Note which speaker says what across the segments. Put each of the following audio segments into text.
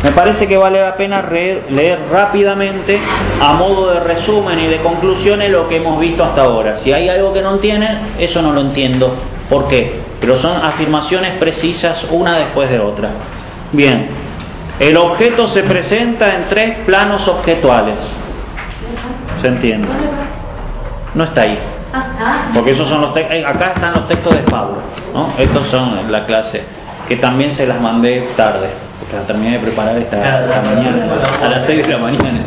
Speaker 1: Me parece que vale la pena leer rápidamente, a modo de resumen y de conclusiones, lo que hemos visto hasta ahora. Si hay algo que no entienden, eso no lo entiendo. ¿Por qué? Pero son afirmaciones precisas una después de otra. Bien, el objeto se presenta en 3 planos objetuales. ¿Se entiende? No está ahí. Porque esos son los acá están los textos de Pablo, ¿no? Estos son la clase, que también se las mandé tarde, porque la terminé de preparar esta mañana, a las 6 de la mañana.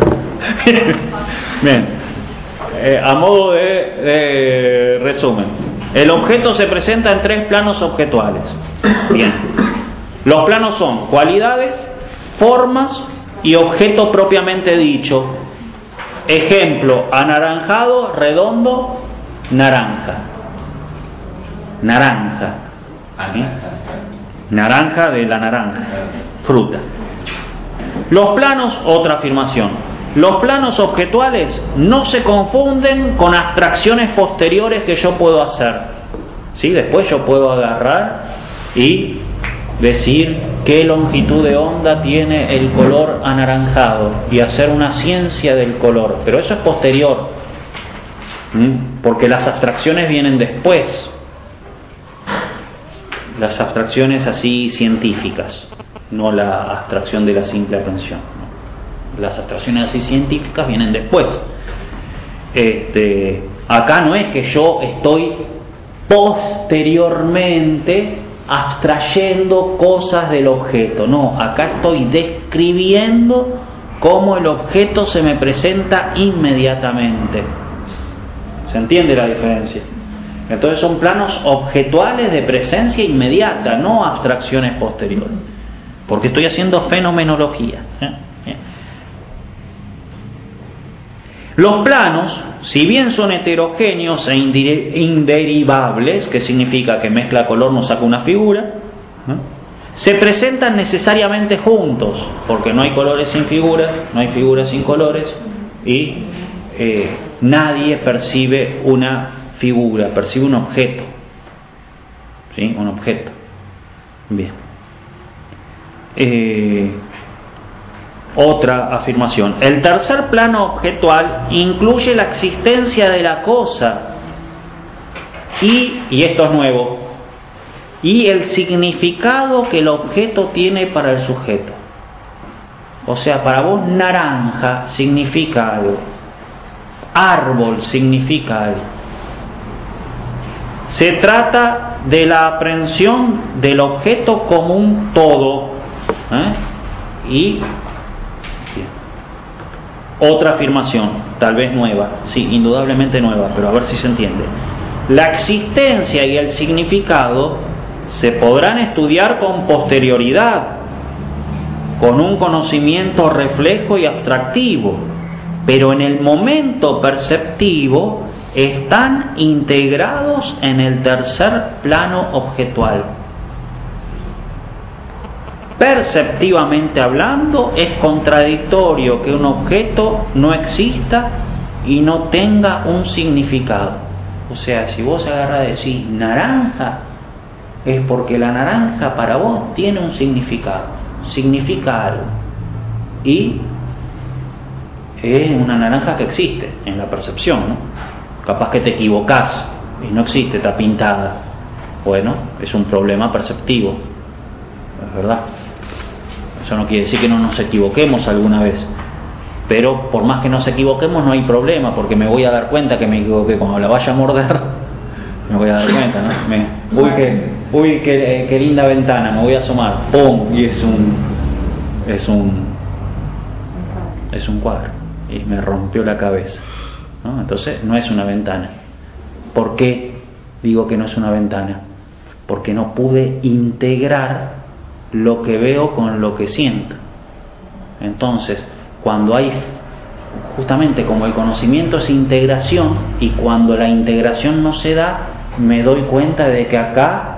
Speaker 1: Bien, a modo de resumen, el objeto se presenta en 3 planos objetuales. Bien, los planos son cualidades, formas y objeto propiamente dicho. Ejemplo: anaranjado, redondo, naranja. Naranja. ¿Sí? Naranja de la naranja, fruta. Los planos, otra afirmación. Los planos objetuales no se confunden con abstracciones posteriores que yo puedo hacer. ¿Sí? Después yo puedo agarrar y decir qué longitud de onda tiene el color anaranjado y hacer una ciencia del color, pero eso es posterior, porque las abstracciones vienen después, las abstracciones así científicas, no la abstracción de la simple atención, ¿no? Las abstracciones así científicas vienen después. Acá no es que yo estoy posteriormente abstrayendo cosas del objeto, no, acá estoy describiendo cómo el objeto se me presenta inmediatamente. ¿Se entiende la diferencia? Entonces son planos objetuales de presencia inmediata, no abstracciones posteriores, porque estoy haciendo fenomenología. Los planos, si bien son heterogéneos e inderivables, que significa que mezcla color no saca una figura, se presentan necesariamente juntos, porque no hay colores sin figuras, no hay figuras sin colores, y nadie percibe una figura, percibe un objeto. ¿Sí? Un objeto. Bien. Otra afirmación. El tercer plano objetual incluye la existencia de la cosa y esto es nuevo, y el significado que el objeto tiene para el sujeto. O sea, para vos naranja significa algo, árbol significa algo. Se trata de la aprehensión del objeto como un todo. Y otra afirmación, tal vez nueva, sí, indudablemente nueva, pero a ver si se entiende. La existencia y el significado se podrán estudiar con posterioridad, con un conocimiento reflejo y abstractivo, pero en el momento perceptivo están integrados en el tercer plano objetual. Perceptivamente hablando, es contradictorio que un objeto no exista y no tenga un significado. O sea, si vos agarrás y decís naranja, es porque la naranja para vos tiene un significado, significa algo. Y es una naranja que existe en la percepción, ¿no? Capaz que te equivocás y no existe, está pintada. Bueno, es un problema perceptivo, es verdad. Eso no quiere decir que no nos equivoquemos alguna vez, pero por más que nos equivoquemos no hay problema, porque me voy a dar cuenta que me equivoqué. Cuando la vaya a morder me voy a dar cuenta, ¿no? Uy, qué linda ventana, me voy a asomar, ¡pum! Y es un cuadro y me rompió la cabeza, ¿no? Entonces no es una ventana. ¿Por qué digo que no es una ventana? Porque no pude integrar lo que veo con lo que siento. Entonces, cuando hay, justamente como el conocimiento es integración, y cuando la integración no se da, me doy cuenta de que acá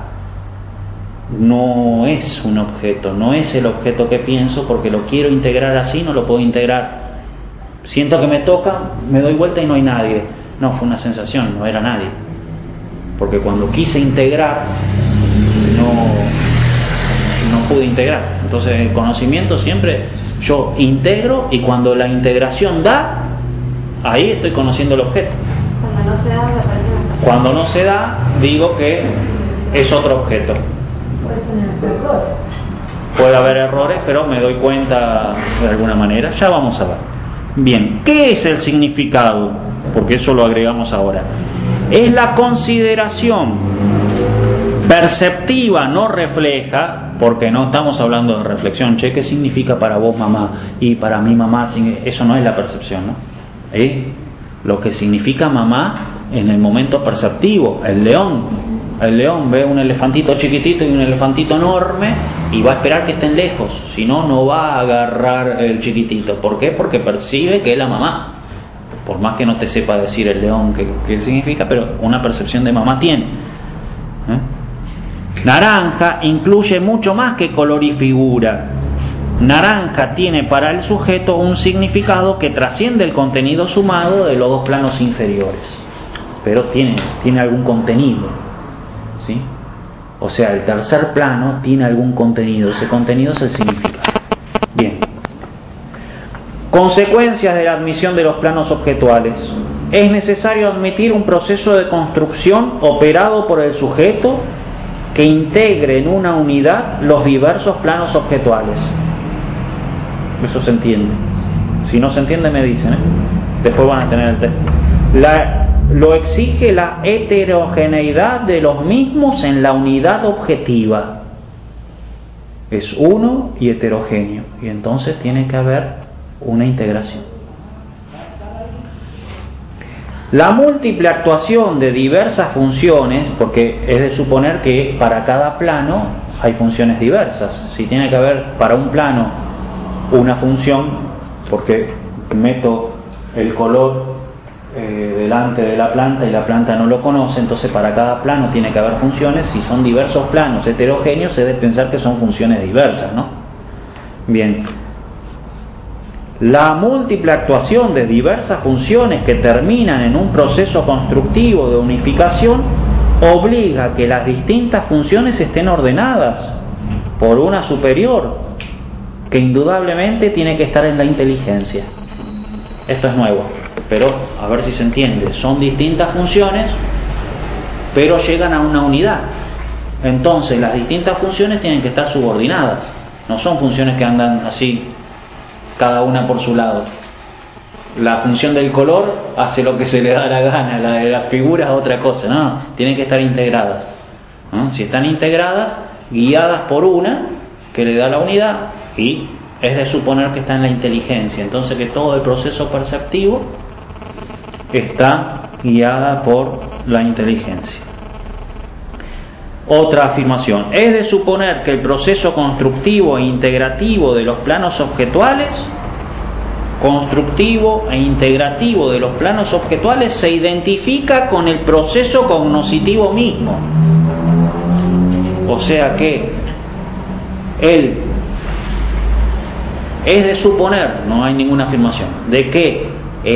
Speaker 1: no es un objeto, no es el objeto que pienso, porque lo quiero integrar así, no lo puedo integrar. Siento que me toca, me doy vuelta y no hay nadie. No, fue una sensación, no era nadie. Porque cuando quise integrar, no pude integrar. Entonces el conocimiento siempre yo integro, y cuando la integración da, ahí estoy conociendo el objeto.
Speaker 2: Cuando no se da,
Speaker 1: Cuando no se da, digo que es otro objeto.
Speaker 2: puede ser error.
Speaker 1: Puede haber errores, pero me doy cuenta de alguna manera. Ya vamos a ver. Bien, ¿qué es el significado? Porque eso lo agregamos ahora. Es la consideración perceptiva, no refleja, porque no estamos hablando de reflexión. Che, ¿qué significa para vos mamá? Y para mí mamá, eso no es la percepción, ¿no? Lo que significa mamá en el momento perceptivo. El león ve un elefantito chiquitito y un elefantito enorme y va a esperar que estén lejos, si no, no va a agarrar el chiquitito. ¿Por qué? Porque percibe que es la mamá, por más que no te sepa decir el león qué significa, pero una percepción de mamá tiene. Naranja incluye mucho más que color y figura. Naranja tiene para el sujeto un significado que trasciende el contenido sumado de los dos planos inferiores, pero tiene algún contenido, ¿sí? O sea, el tercer plano tiene algún contenido, ese contenido es el significado. Bien. Consecuencias de la admisión de los planos objetuales. Es necesario admitir un proceso de construcción operado por el sujeto que integre en una unidad los diversos planos objetuales. Eso se entiende. Si no se entiende, me dicen, Después van a tener el texto. Lo exige la heterogeneidad de los mismos en la unidad objetiva. Es uno y heterogéneo, y entonces tiene que haber una integración. La múltiple actuación de diversas funciones, porque es de suponer que para cada plano hay funciones diversas. Si tiene que haber para un plano una función, porque meto el color delante de la planta y la planta no lo conoce, entonces para cada plano tiene que haber funciones. Si son diversos planos heterogéneos, se debe pensar que son funciones diversas, ¿no? Bien. La múltiple actuación de diversas funciones que terminan en un proceso constructivo de unificación obliga a que las distintas funciones estén ordenadas por una superior, que indudablemente tiene que estar en la inteligencia. Esto es nuevo, pero a ver si se entiende. Son distintas funciones, pero llegan a una unidad. Entonces las distintas funciones tienen que estar subordinadas. No son funciones que andan así, cada una por su lado. La función del color hace lo que se le da la gana, la de las figuras otra cosa. No, tienen que estar integradas, ¿no? Si están integradas, guiadas por una que le da la unidad, y es de suponer que está en la inteligencia. Entonces que todo el proceso perceptivo está guiada por la inteligencia. Otra afirmación: es de suponer que el proceso constructivo e integrativo de los planos objetuales, se identifica con el proceso cognoscitivo mismo. O sea que es de suponer, no hay ninguna afirmación, de que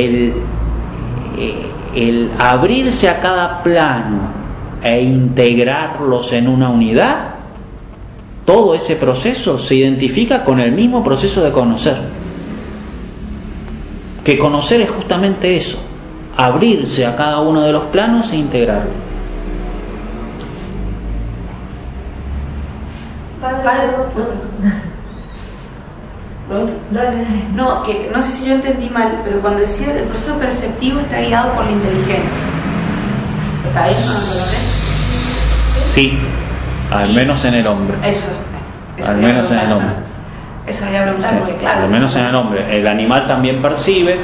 Speaker 1: el abrirse a cada plano e integrarlos en una unidad, todo ese proceso se identifica con el mismo proceso de conocer. Que conocer es justamente eso, abrirse a cada uno de los planos e integrarlo.
Speaker 2: No, que no sé si yo entendí mal, pero cuando decía el proceso perceptivo está guiado por la inteligencia. ¿Está bien? ¿No lo ves?
Speaker 1: Sí, al menos en el hombre.
Speaker 2: Eso
Speaker 1: al menos en el hombre.
Speaker 2: Eso voy a preguntar, porque claro.
Speaker 1: Al menos en el hombre. El animal también percibe,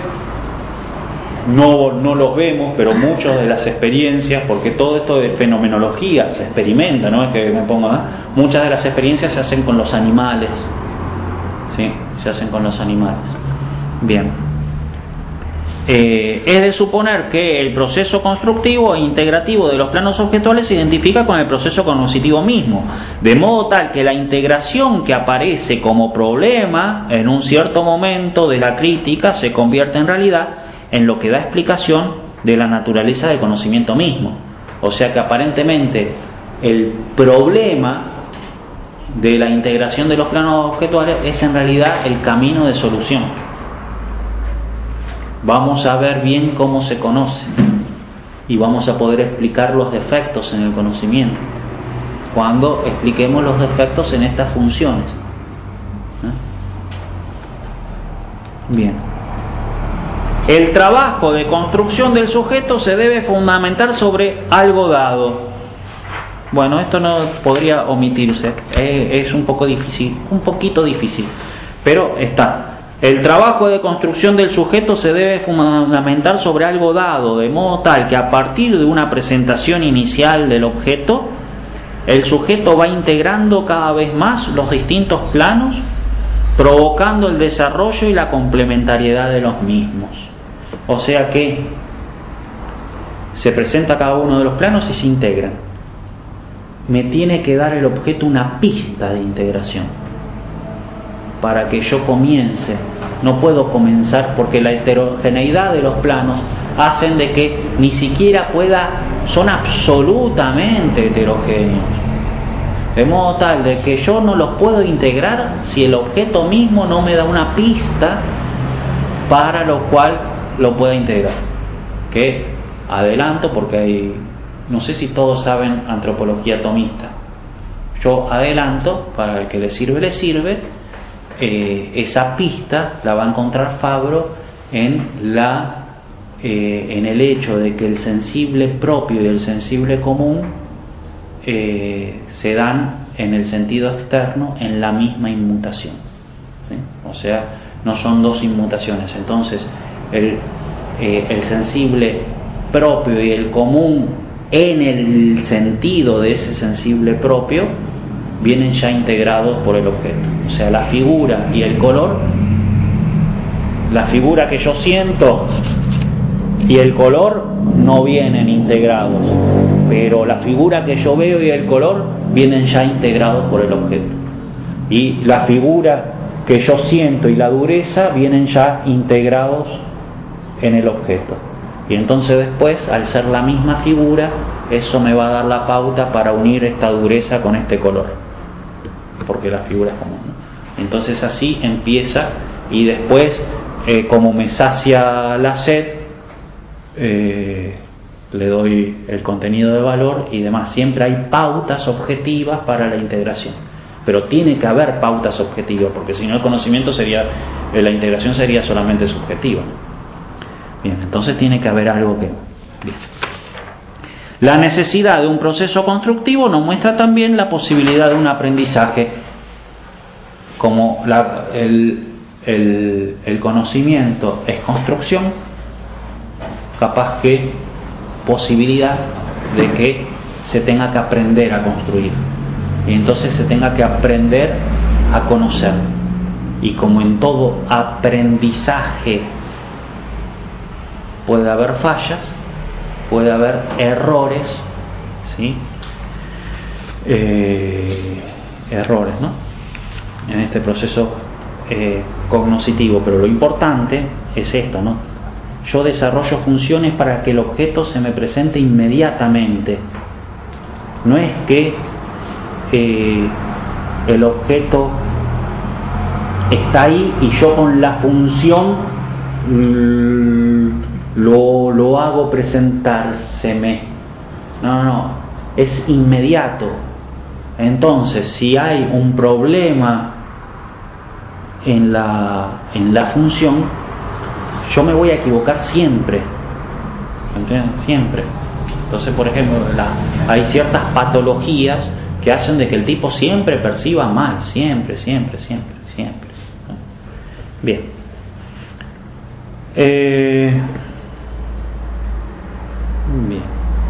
Speaker 1: no los vemos, pero muchas de las experiencias, porque todo esto de fenomenología se experimenta, no es que me ponga, muchas de las experiencias se hacen con los animales, ¿sí? Se hacen con los animales. Bien. Es de suponer que el proceso constructivo e integrativo de los planos objetuales se identifica con el proceso cognoscitivo mismo, de modo tal que la integración que aparece como problema en un cierto momento de la crítica se convierte en realidad en lo que da explicación de la naturaleza del conocimiento mismo. O sea que aparentemente el problema de la integración de los planos objetuales es en realidad el camino de solución. Vamos a ver bien cómo se conoce y vamos a poder explicar los defectos en el conocimiento cuando expliquemos los defectos en estas funciones. Bien. El trabajo de construcción del sujeto se debe fundamentar sobre algo dado. Bueno, esto no podría omitirse, es un poquito difícil, pero está. El trabajo de construcción del sujeto se debe fundamentar sobre algo dado, de modo tal que a partir de una presentación inicial del objeto, el sujeto va integrando cada vez más los distintos planos, provocando el desarrollo y la complementariedad de los mismos. O sea que se presenta cada uno de los planos y se integran. Me tiene que dar el objeto una pista de integración para que yo comience. No puedo comenzar porque la heterogeneidad de los planos hacen de que ni siquiera son absolutamente heterogéneos, de modo tal de que yo no los puedo integrar si el objeto mismo no me da una pista para lo cual lo pueda integrar. Que adelanto porque no sé si todos saben antropología atomista. Yo adelanto, para el que le sirve, esa pista la va a encontrar Fabro en el hecho de que el sensible propio y el sensible común se dan en el sentido externo en la misma inmutación, ¿sí? O sea, no son dos inmutaciones. Entonces el sensible propio y el común en el sentido de ese sensible propio vienen ya integrados por el objeto. O sea, la figura y el color, la figura que yo siento y el color no vienen integrados, pero la figura que yo veo y el color vienen ya integrados por el objeto. Y la figura que yo siento y la dureza vienen ya integrados en el objeto. Y entonces después, al ser la misma figura, eso me va a dar la pauta para unir esta dureza con este color, porque la figura es común, ¿no? Entonces así empieza, y después, como me sacia la sed, le doy el contenido de valor y demás. Siempre hay pautas objetivas para la integración, pero tiene que haber pautas objetivas, porque si no el conocimiento la integración sería solamente subjetiva. Bien, entonces tiene que haber algo que... Bien. La necesidad de un proceso constructivo nos muestra también la posibilidad de un aprendizaje, como el conocimiento es construcción, capaz que posibilidad de que se tenga que aprender a construir, y entonces se tenga que aprender a conocer. Y como en todo aprendizaje puede haber fallas, puede haber errores, ¿sí? Errores, ¿no? En este proceso cognoscitivo, pero lo importante es esto, ¿no? Yo desarrollo funciones para que el objeto se me presente inmediatamente. No es que el objeto está ahí y yo con la función lo hago presentárseme. No, es inmediato. Entonces, si hay un problema en la función, yo me voy a equivocar siempre. ¿Entienden? Siempre. Entonces, por ejemplo, hay ciertas patologías que hacen de que el tipo siempre perciba mal, siempre. Bien. Bien.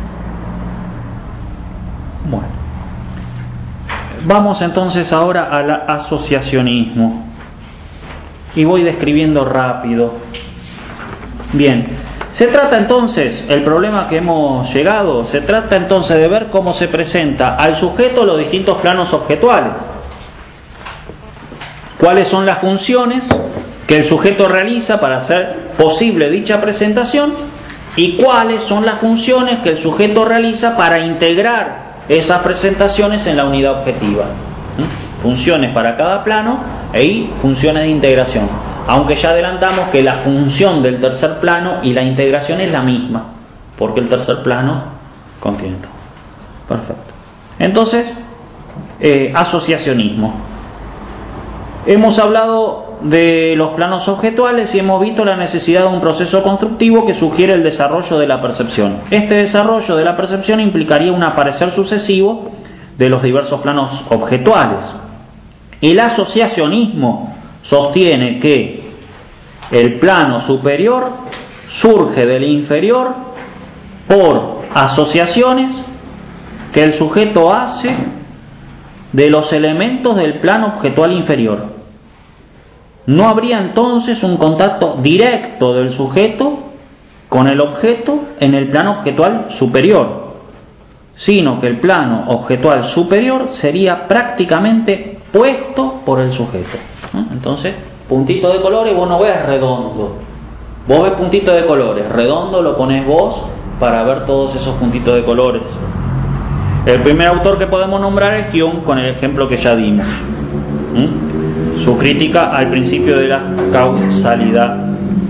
Speaker 1: Bueno. Vamos entonces ahora al asociacionismo. Y voy describiendo rápido. Bien. Se trata entonces, el problema que hemos llegado, se trata entonces de ver cómo se presenta al sujeto los distintos planos objetuales. ¿Cuáles son las funciones que el sujeto realiza para hacer posible dicha presentación? ¿Y cuáles son las funciones que el sujeto realiza para integrar esas presentaciones en la unidad objetiva? funciones para cada plano y funciones de integración. Aunque ya adelantamos que la función del tercer plano y la integración es la misma, porque el tercer plano contiene todo. Perfecto. Entonces, asociacionismo. Hemos hablado de los planos objetuales y hemos visto la necesidad de un proceso constructivo que sugiere el desarrollo de la percepción. Este desarrollo de la percepción implicaría un aparecer sucesivo de los diversos planos objetuales. El asociacionismo sostiene que el plano superior surge del inferior por asociaciones que el sujeto hace de los elementos del plano objetual inferior. No habría entonces un contacto directo del sujeto con el objeto en el plano objetual superior, sino que el plano objetual superior sería prácticamente puesto por el sujeto. Entonces, puntito de colores vos no ves redondo. Vos ves puntito de colores, redondo lo ponés vos para ver todos esos puntitos de colores. El primer autor que podemos nombrar es Hume, con el ejemplo que ya dimos. Su crítica al principio de la causalidad.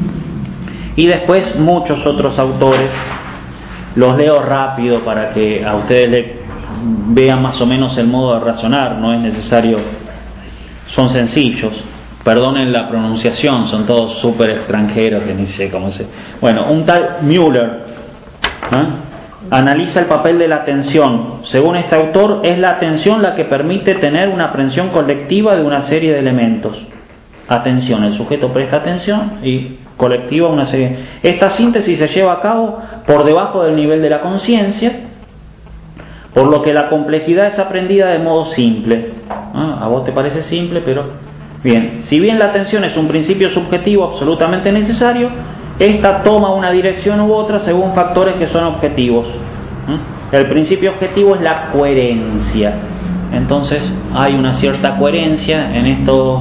Speaker 1: Y después muchos otros autores. Los leo rápido para que a ustedes vean más o menos el modo de razonar. No es necesario, son sencillos. Perdonen la pronunciación, son todos súper extranjeros que ni sé cómo se... Bueno, un tal Müller analiza el papel de la atención. Según este autor, es la atención la que permite tener una aprehensión colectiva de una serie de elementos. Atención, el sujeto presta atención y colectiva una serie. Esta síntesis se lleva a cabo por debajo del nivel de la conciencia, por lo que la complejidad es aprendida de modo simple. A vos te parece simple, pero bien. Si bien la atención es un principio subjetivo absolutamente necesario, esta toma una dirección u otra según factores que son objetivos. El principio objetivo es la coherencia. Entonces hay una cierta coherencia en esto.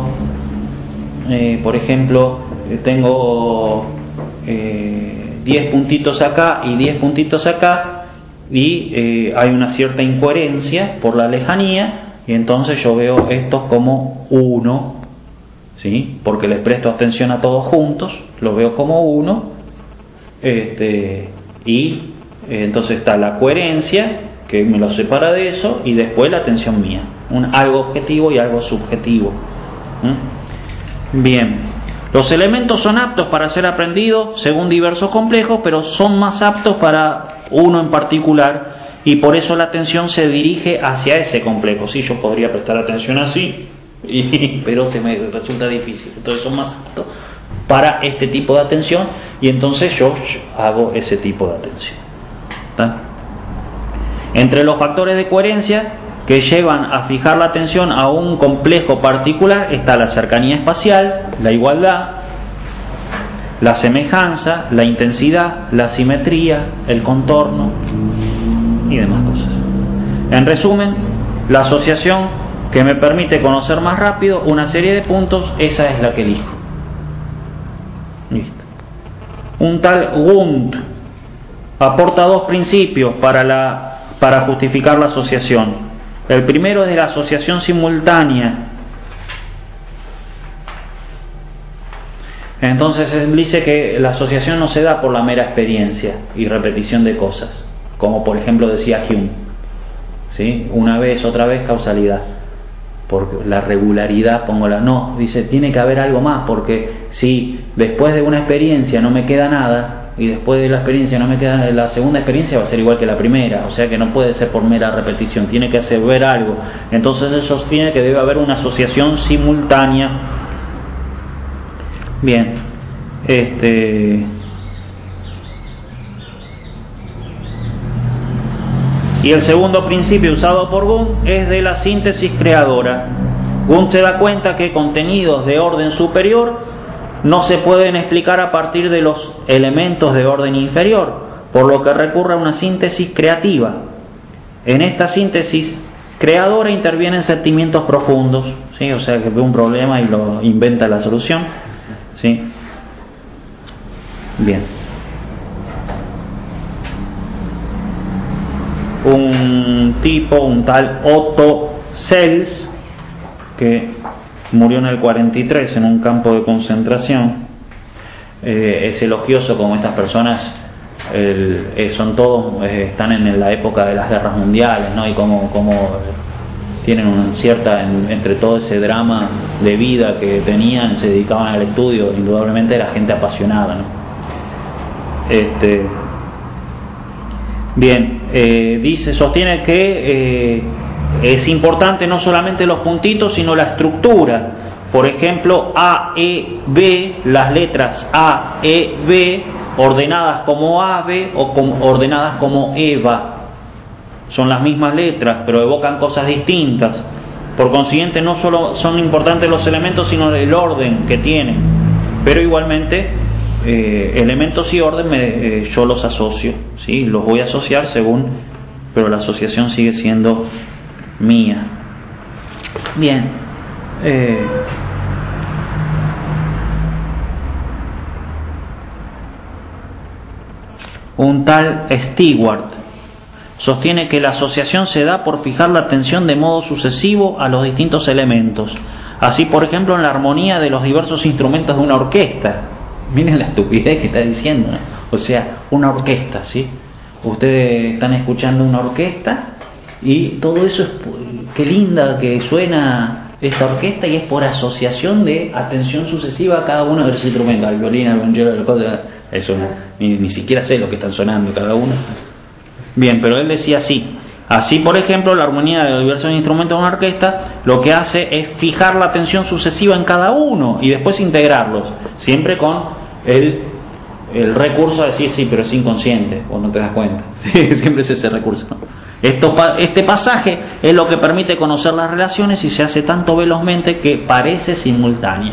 Speaker 1: Por ejemplo, tengo 10 puntitos acá y 10 puntitos acá, y hay una cierta incoherencia por la lejanía, y entonces yo veo estos como uno, ¿sí? Porque les presto atención a todos juntos, los veo como uno, y entonces está la coherencia que me lo separa de eso, y después la atención mía, algo objetivo y algo subjetivo. Bien, los elementos son aptos para ser aprendidos según diversos complejos, pero son más aptos para uno en particular, y por eso la atención se dirige hacia ese complejo. Sí, yo podría prestar atención así, pero se me resulta difícil. Entonces son más aptos para este tipo de atención, y entonces yo hago ese tipo de atención. ¿Está? Entre los factores de coherencia que llevan a fijar la atención a un complejo particular está la cercanía espacial, la igualdad, la semejanza, la intensidad, la simetría, el contorno y demás cosas. En resumen, la asociación que me permite conocer más rápido una serie de puntos, esa es la que elijo. Listo. Un tal Wundt aporta dos principios para justificar la asociación. El primero es de la asociación simultánea. Entonces él dice que la asociación no se da por la mera experiencia y repetición de cosas, como por ejemplo decía Hume, ¿sí? Una vez, otra vez, causalidad. Porque la regularidad, no, dice, tiene que haber algo más, porque si después de una experiencia no me queda nada, y después de la experiencia no me queda, la segunda experiencia va a ser igual que la primera, o sea que no puede ser por mera repetición, tiene que hacer ver algo. Entonces él sostiene que debe haber una asociación simultánea. Bien, y el segundo principio usado por Wundt es de la síntesis creadora. Wundt se da cuenta que contenidos de orden superior no se pueden explicar a partir de los elementos de orden inferior, por lo que recurre a una síntesis creativa. En esta síntesis creadora intervienen sentimientos profundos, ¿sí? O sea que ve un problema y lo inventa la solución, ¿sí? Bien. Un tal Otto Sels, que murió en el 43 en un campo de concentración. Es elogioso como estas personas son todos, están en la época de las guerras mundiales, ¿no? Y como tienen una cierta, entre todo ese drama de vida que tenían, se dedicaban al estudio. Indudablemente era gente apasionada, ¿no? Bien, sostiene que es importante no solamente los puntitos, sino la estructura. Por ejemplo, A, E, B, las letras A, E, B, ordenadas como ave o ordenadas como Eva. Son las mismas letras, pero evocan cosas distintas. Por consiguiente, no solo son importantes los elementos, sino el orden que tienen. Pero igualmente, elementos y orden yo los asocio, ¿sí? Los voy a asociar pero la asociación sigue siendo mía. Bien. Un tal Stewart sostiene que la asociación se da por fijar la atención de modo sucesivo a los distintos elementos. Así, por ejemplo, en la armonía de los diversos instrumentos de una orquesta. Miren la estupidez que está diciendo, ¿no? O sea, una orquesta, ¿sí? Ustedes están escuchando una orquesta y todo eso es... Qué linda que suena esta orquesta, y es por asociación de atención sucesiva a cada uno de los instrumentos. El violín, el violonchelo, eso ni siquiera sé lo que están sonando cada uno. Bien, pero él decía así. Así, por ejemplo, la armonía de los diversos instrumentos de una orquesta lo que hace es fijar la atención sucesiva en cada uno y después integrarlos, siempre con el recurso de decir, sí, pero es inconsciente, o no te das cuenta. Siempre es ese recurso. Este pasaje es lo que permite conocer las relaciones y se hace tanto velozmente que parece simultánea.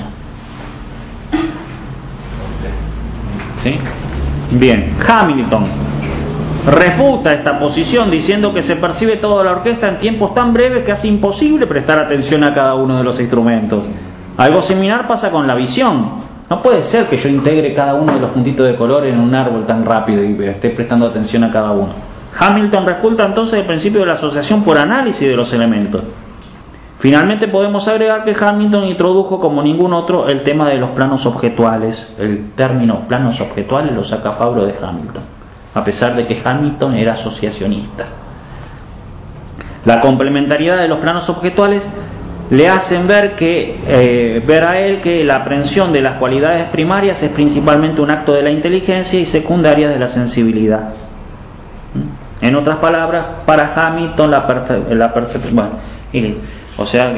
Speaker 1: ¿Sí? Bien, Hamilton refuta esta posición diciendo que se percibe toda la orquesta en tiempos tan breves que hace imposible prestar atención a cada uno de los instrumentos. Algo similar pasa con la visión. No puede ser que yo integre cada uno de los puntitos de color en un árbol tan rápido y esté prestando atención a cada uno. Hamilton refuta entonces el principio de la asociación por análisis de los elementos. Finalmente podemos agregar que Hamilton introdujo como ningún otro el tema de los planos objetuales. El término planos objetuales lo saca Pablo de Hamilton, a pesar de que Hamilton era asociacionista. La complementariedad de los planos objetuales le hacen ver a él que la aprehensión de las cualidades primarias es principalmente un acto de la inteligencia y secundaria de la sensibilidad. En otras palabras, para Hamilton la percepción, o sea,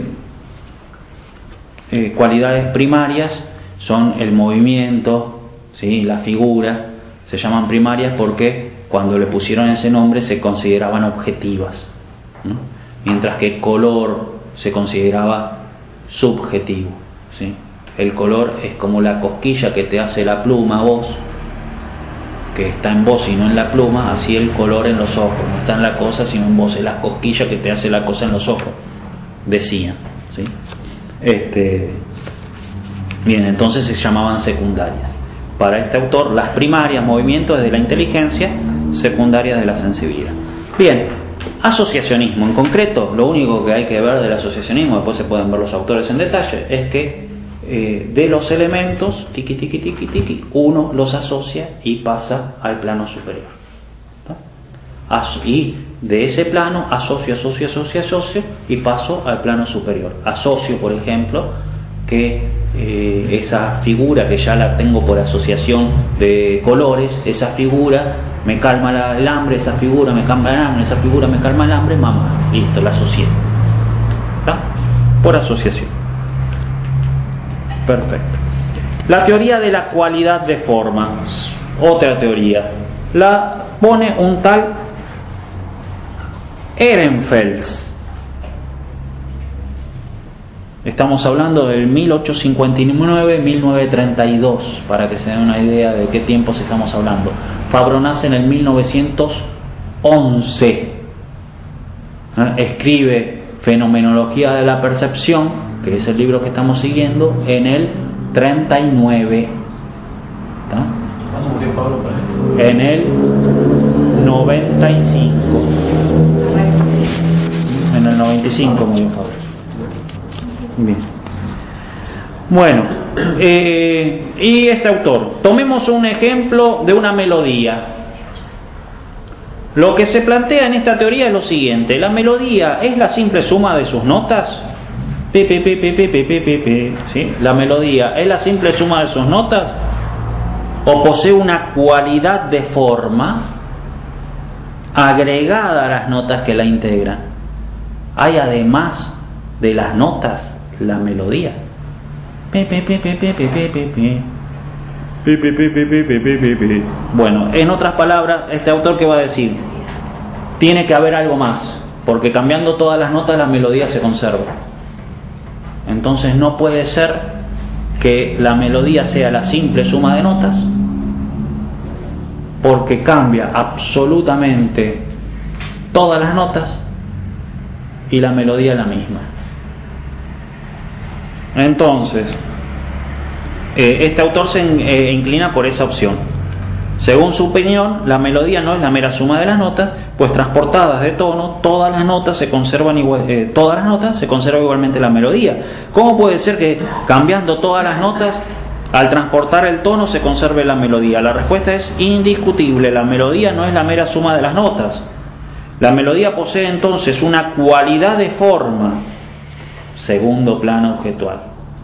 Speaker 1: cualidades primarias son el movimiento, ¿sí? La figura, se llaman primarias porque cuando le pusieron ese nombre se consideraban objetivas, ¿no? Mientras que color se consideraba subjetivo, ¿sí? El color es como la cosquilla que te hace la pluma a vos, que está en vos y no en la pluma. Así el color en los ojos, no está en la cosa sino en vos, es la cosquilla que te hace la cosa en los ojos, decían, ¿sí? Bien, entonces se llamaban secundarias. Para este autor, las primarias, movimientos de la inteligencia, secundarias de la sensibilidad. Bien, asociacionismo en concreto, lo único que hay que ver del asociacionismo, después se pueden ver los autores en detalle, es que de los elementos, tiqui, tiqui, tiqui, tiqui, uno los asocia y pasa al plano superior. Y de ese plano asocio y paso al plano superior. Asocio, por ejemplo, que esa figura que ya la tengo por asociación de colores, esa figura me calma el hambre, esa figura me calma el hambre, esa figura me calma el hambre, mamá, listo, la asocié. ¿Está? Por asociación. Perfecto. La teoría de la cualidad de formas, otra teoría, la pone un tal Ehrenfels. Estamos hablando del 1859-1932, para que se den una idea de qué tiempos estamos hablando. Fabro nace en el 1911. Escribe Fenomenología de la Percepción, que es el libro que estamos siguiendo, en el 39. ¿Está?
Speaker 3: ¿Cuándo murió Pablo?
Speaker 1: En el 95. En el 95 murió Pablo. Bien. Bueno, y este autor, tomemos un ejemplo de una melodía. Lo que se plantea en esta teoría es lo siguiente: la melodía es la simple suma de sus notas. ¿Sí? La melodía es la simple suma de sus notas, o posee una cualidad de forma agregada a las notas que la integran. Hay además de las notas la melodía. Bueno, en otras palabras, este autor, ¿qué va a decir? Tiene que haber algo más, porque cambiando todas las notas la melodía se conserva. Entonces no puede ser que la melodía sea la simple suma de notas, porque cambia absolutamente todas las notas y la melodía es la misma. Entonces, este autor se inclina por esa opción. Según su opinión, la melodía no es la mera suma de las notas, pues transportadas de tono, todas las notas se conservan igualmente la melodía. ¿Cómo puede ser que cambiando todas las notas, al transportar el tono, se conserve la melodía? La respuesta es indiscutible: la melodía no es la mera suma de las notas. La melodía posee entonces una cualidad de forma, segundo plano objetual.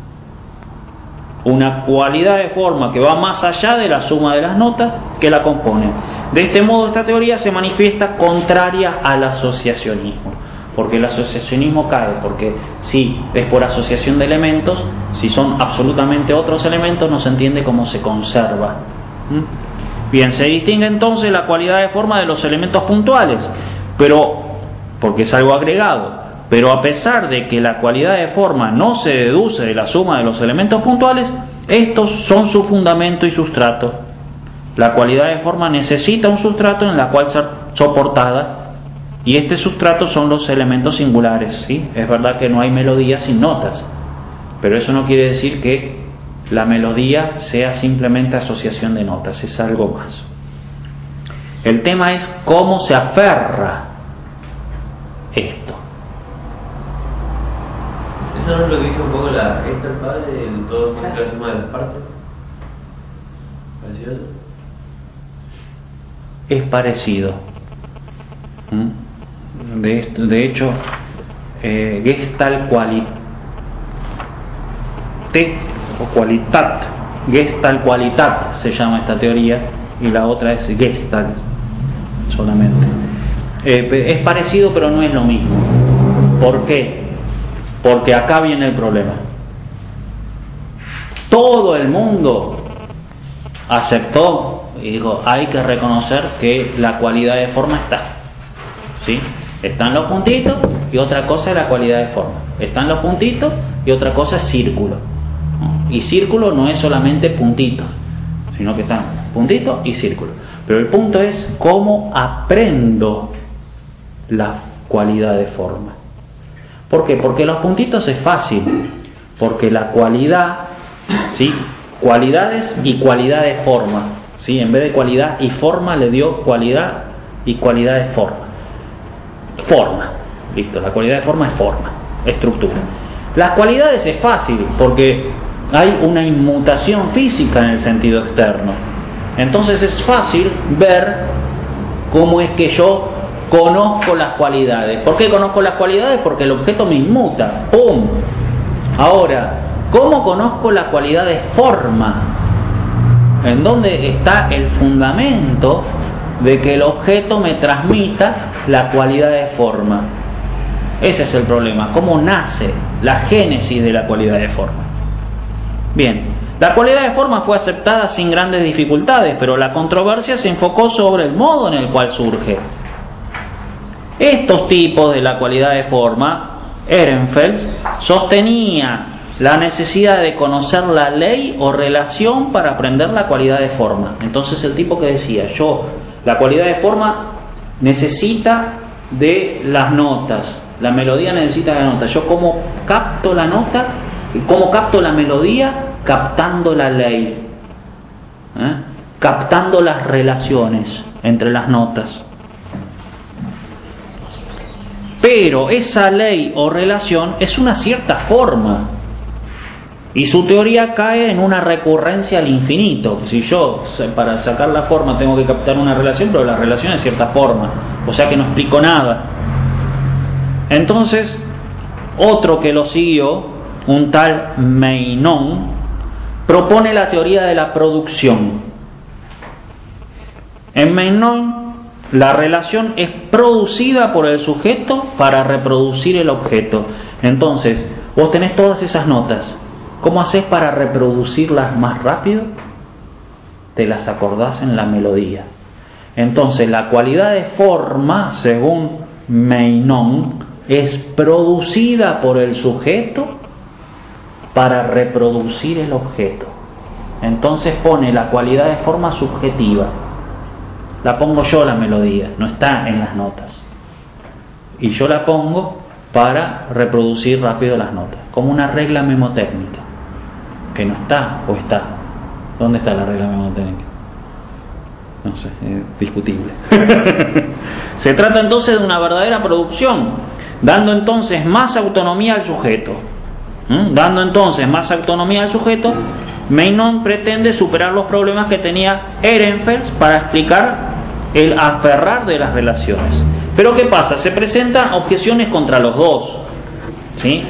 Speaker 1: Una cualidad de forma que va más allá de la suma de las notas que la componen. De este modo, esta teoría se manifiesta contraria al asociacionismo, porque el asociacionismo cae, porque si es por asociación de elementos, si son absolutamente otros elementos, no se entiende cómo se conserva. Bien, se distingue entonces la cualidad de forma de los elementos puntuales, pero porque es algo agregado. Pero a pesar de que la cualidad de forma no se deduce de la suma de los elementos puntuales, estos son su fundamento y sustrato. La cualidad de forma necesita un sustrato en la cual ser soportada, y este sustrato son los elementos singulares. ¿Sí? Es verdad que no hay melodía sin notas, pero eso no quiere decir que la melodía sea simplemente asociación de notas, es algo más. El tema es cómo se aferra esto.
Speaker 3: ¿Eso no es lo que dice un poco Esther Padre, el todo es la suma de las partes? ¿Parecido?
Speaker 1: Es parecido. De hecho, Gestalt Qualitat se llama esta teoría, y la otra es Gestalt solamente. Es parecido, pero no es lo mismo. ¿Por qué? Porque acá viene el problema. Todo el mundo aceptó y dijo: hay que reconocer que la cualidad de forma está. ¿Sí? Están los puntitos y otra cosa es la cualidad de forma. Están los puntitos y otra cosa es círculo. Y círculo no es solamente puntitos, sino que están puntitos y círculo. Pero el punto es cómo aprendo la cualidad de forma. ¿Por qué? Porque los puntitos es fácil, porque la cualidad, ¿sí? Cualidades y cualidad de forma, ¿sí? En vez de cualidad y forma le dio cualidad y cualidad de forma. Forma, listo, la cualidad de forma es forma, estructura. Las cualidades es fácil, porque hay una inmutación física en el sentido externo. Entonces es fácil ver cómo es que yo conozco las cualidades. ¿Por qué conozco las cualidades? Porque el objeto me inmuta. ¡Pum! Ahora, ¿cómo conozco la cualidad de forma? ¿En dónde está el fundamento de que el objeto me transmita la cualidad de forma? Ese es el problema. ¿Cómo nace la génesis de la cualidad de forma? Bien, la cualidad de forma fue aceptada sin grandes dificultades, pero la controversia se enfocó sobre el modo en el cual surge. Estos tipos de la cualidad de forma, Ehrenfeld sostenía la necesidad de conocer la ley o relación para aprender la cualidad de forma. Entonces el tipo que decía: la cualidad de forma necesita de las notas, la melodía necesita de las notas. Yo cómo capto la nota, cómo capto la melodía, captando la ley, captando las relaciones entre las notas. pero esa ley o relación es una cierta forma, y su teoría cae en una recurrencia al infinito. Si yo, para sacar la forma, tengo que captar una relación, pero la relación es cierta forma, o sea que no explico nada. Entonces, otro que lo siguió, un tal Meinong, propone la teoría de la producción. En Meinong, la relación es producida por el sujeto para reproducir el objeto. Entonces, vos tenés todas esas notas. ¿Cómo haces para reproducirlas más rápido? Te las acordás en la melodía. Entonces, la cualidad de forma, según Meinong, es producida por el sujeto para reproducir el objeto. Entonces pone la cualidad de forma subjetiva. La pongo yo la melodía, no está en las notas. Y yo la pongo para reproducir rápido las notas, como una regla memotécnica, que no está o está. ¿Dónde está la regla memotécnica? No sé, es discutible. Se trata entonces de una verdadera producción, dando entonces más autonomía al sujeto. Dando entonces más autonomía al sujeto, Meinong pretende superar los problemas que tenía Ehrenfels para explicar el aferrar de las relaciones. Pero ¿qué pasa? Se presentan objeciones contra los dos, ¿sí?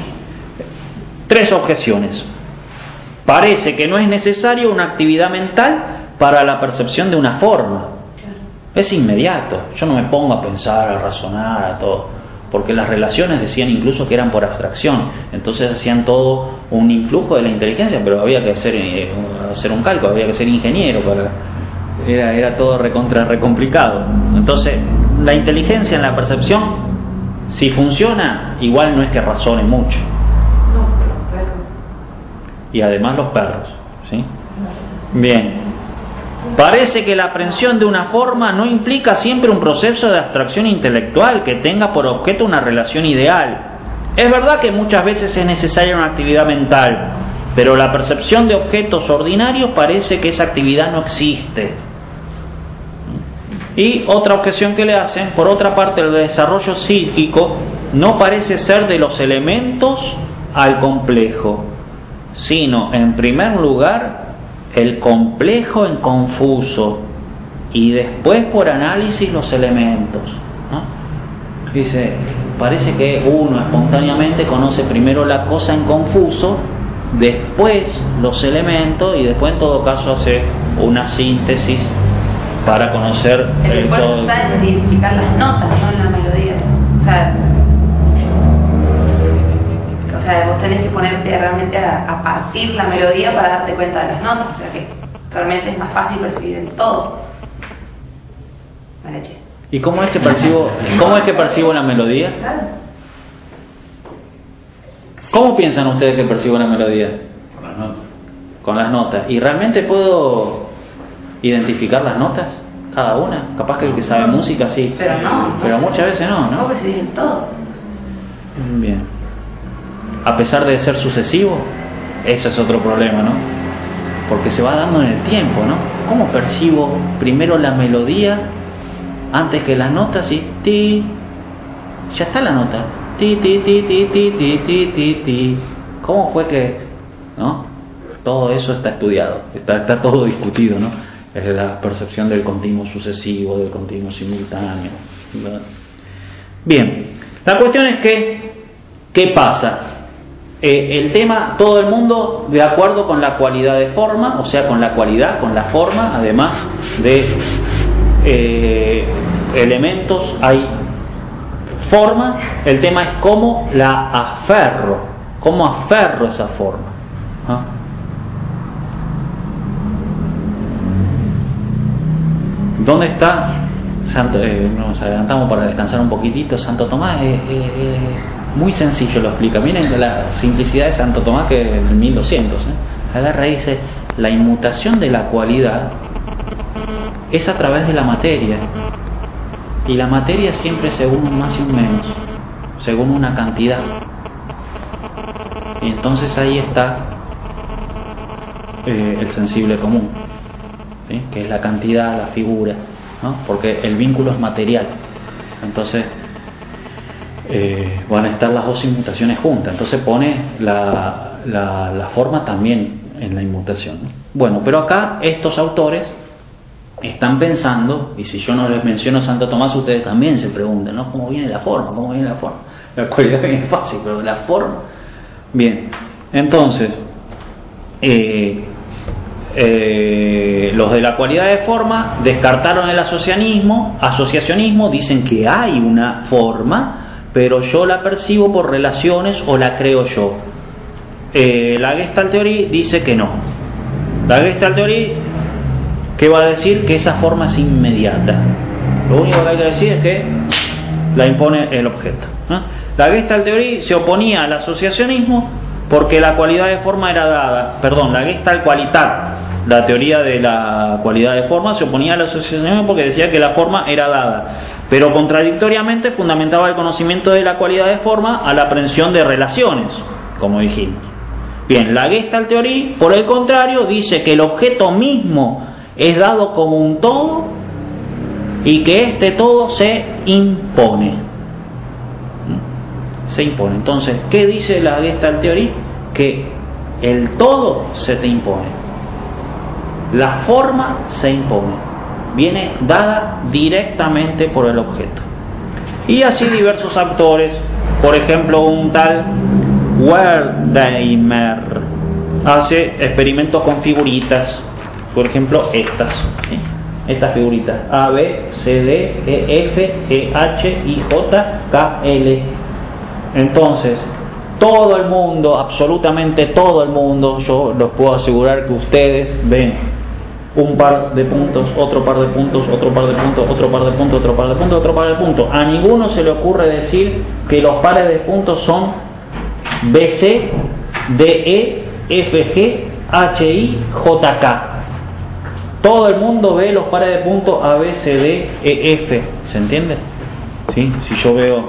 Speaker 1: 3 objeciones. Parece que no es necesario una actividad mental para la percepción de una forma. Es inmediato. Yo no me pongo a pensar, a razonar, a todo. Porque las relaciones decían incluso que eran por abstracción, entonces hacían todo un influjo de la inteligencia, pero había que hacer un cálculo, había que ser ingeniero era todo re complicado. Entonces la inteligencia en la percepción, si funciona, igual no es que razone mucho.
Speaker 2: No, pero los perros.
Speaker 1: Y además los perros, ¿sí? Bien. Parece que la aprehensión de una forma no implica siempre un proceso de abstracción intelectual que tenga por objeto una relación ideal. Es verdad que muchas veces es necesaria una actividad mental, pero la percepción de objetos ordinarios parece que esa actividad no existe. Y otra objeción que le hacen, por otra parte, el desarrollo psíquico no parece ser de los elementos al complejo, sino, en primer lugar, el complejo en confuso y después por análisis los elementos, ¿no? Dice, parece que uno espontáneamente conoce primero la cosa en confuso, después los elementos y después en todo caso hace una síntesis para conocer
Speaker 2: el esfuerzo
Speaker 1: todo.
Speaker 2: Está en identificar las notas, no en la melodía. O sea, vos tenés que ponerte realmente a partir la melodía para darte cuenta de las notas, o sea que realmente es más fácil percibir en todo. Vale, che.
Speaker 1: ¿Y cómo es que percibo la melodía?
Speaker 2: Claro.
Speaker 1: ¿Cómo piensan ustedes que percibo una melodía? Con las notas. Con las notas. ¿Y realmente puedo identificar las notas? Cada una. Capaz que el que sabe música sí.
Speaker 2: Pero no.
Speaker 1: Pero muchas veces no, ¿no?
Speaker 2: Vos percibís en todo.
Speaker 1: Bien. A pesar de ser sucesivo, eso es otro problema, ¿no? Porque se va dando en el tiempo, ¿no? ¿Cómo percibo primero la melodía antes que las notas y ti? Ya está la nota. Ti, ti, ti, ti, ti, ti, ti, ti, ti. ¿Cómo fue que, no? Todo eso está estudiado, está todo discutido, ¿no? Es la percepción del continuo sucesivo, del continuo simultáneo, ¿verdad? Bien, la cuestión es que, ¿qué pasa? El tema, todo el mundo de acuerdo con la cualidad de forma, o sea, con la cualidad, con la forma, además de elementos, hay forma. El tema es cómo la aferro, cómo aferro esa forma. ¿Ah? ¿Dónde está Santo? Nos adelantamos para descansar un poquitito. Santo Tomás muy sencillo lo explica. Miren la simplicidad de Santo Tomás, que en el 1200 agarra y dice: la inmutación de la cualidad es a través de la materia, y la materia siempre según un más y un menos, según una cantidad. Y entonces ahí está el sensible común, ¿sí? Que es la cantidad, la figura, ¿no? Porque el vínculo es material. Entonces van a estar las dos inmutaciones juntas. Entonces pone la forma también en la inmutación, ¿no? Bueno, pero acá estos autores están pensando, y si yo no les menciono Santo Tomás, ustedes también se preguntan, ¿no? ¿Cómo viene la forma? ¿Cómo viene la forma? La cualidad viene fácil, pero la forma... Bien, entonces, los de la cualidad de forma descartaron el asociacionismo, dicen que hay una forma, pero yo la percibo por relaciones o la creo yo. La Gestalt Theory dice que no. La Gestalt Theory, ¿qué va a decir? Que esa forma es inmediata. Lo único que hay que decir es que la impone el objeto, ¿no? La Gestalt Theory se oponía al asociacionismo porque la cualidad de forma era dada. La Gestalt Qualitat, la teoría de la cualidad de forma, se oponía al asociacionismo porque decía que la forma era dada, pero contradictoriamente fundamentaba el conocimiento de la cualidad de forma a la aprehensión de relaciones, como dijimos. Bien, la Gestalt Theory, por el contrario, dice que el objeto mismo es dado como un todo y que este todo se impone. Se impone. Entonces, ¿qué dice la Gestalt Theory? Que el todo se te impone. La forma se impone. Viene dada directamente por el objeto. Y así diversos autores, por ejemplo, un tal Wertheimer hace experimentos con figuritas, por ejemplo estas figuritas A, B, C, D, E, F, G, H, I, J, K, L. Entonces todo el mundo, absolutamente todo el mundo, yo los puedo asegurar que ustedes ven un par de puntos, otro par de puntos, otro par de puntos, otro par de puntos, otro par de puntos, otro par de puntos. A ninguno se le ocurre decir que los pares de puntos son BC, DE, FG, HI, JK. Todo el mundo ve los pares de puntos A, B, C, D, E, F. ¿Se entiende? ¿Sí? Si yo veo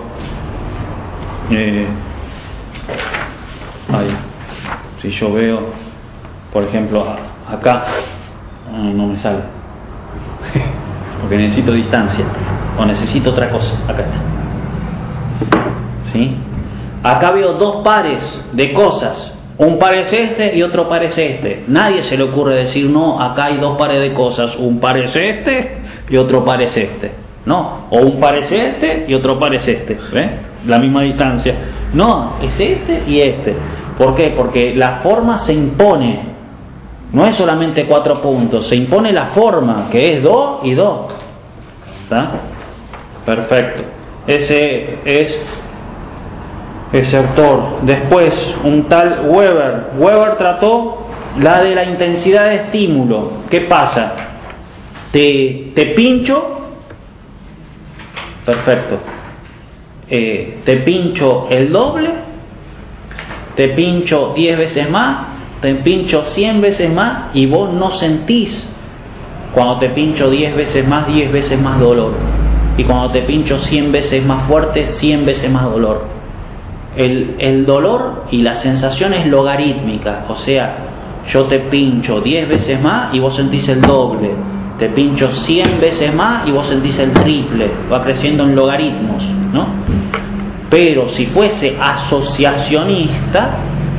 Speaker 1: si yo veo, por ejemplo, acá, no me sale porque necesito distancia o necesito otra cosa. Acá está. ¿Sí? Acá veo dos pares de cosas. Un par es este y otro par es este. Nadie se le ocurre decir, no, acá hay dos pares de cosas. Un par es este y otro par es este. No, o un par es este y otro par es este. ¿Ven? La misma distancia. No, es este y este. ¿Por qué? Porque la forma se impone. No es solamente 4 puntos. Se impone la forma, que es 2 y 2. ¿Está? Perfecto. Ese es ese autor. Después, un tal Weber. Weber trató la de la intensidad de estímulo. ¿Qué pasa? Te pincho. Perfecto. Te pincho el doble. Te pincho 10 veces más. Te pincho 100 veces más. Y vos no sentís, cuando te pincho 10 veces más dolor. Y cuando te pincho 100 veces más fuerte, 100 veces más dolor. El dolor y la sensación es logarítmica, o sea, yo te pincho 10 veces más y vos sentís el doble, te pincho 100 veces más y vos sentís el triple, va creciendo en logaritmos, ¿no? Pero si fuese asociacionista,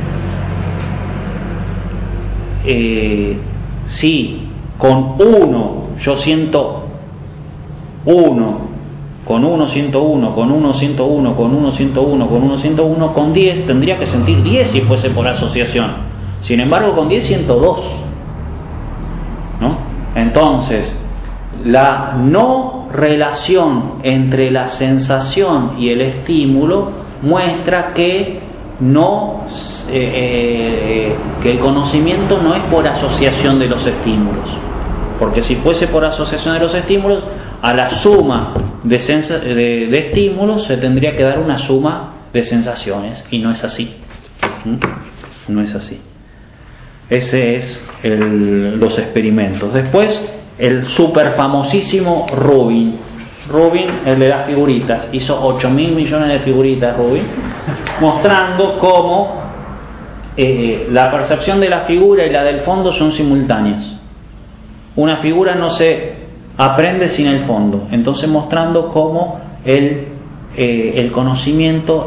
Speaker 1: si con 1 yo siento 1, con 1 101, con 1 101, con 1 101, con 1 101, con 10 tendría que sentir 10 si fuese por asociación. Sin embargo, con 10 siento 2, ¿no? Entonces, la no relación entre la sensación y el estímulo muestra que que el conocimiento no es por asociación de los estímulos, porque si fuese por asociación de los estímulos, a la suma de estímulos se tendría que dar una suma de sensaciones, y no es así. No es así. Ese es los experimentos. Después, el super famosísimo Rubin, el de las figuritas, hizo 8.000 millones de figuritas, Rubin, mostrando cómo la percepción de la figura y la del fondo son simultáneas. Una figura no se aprende sin el fondo. Entonces, mostrando cómo el el conocimiento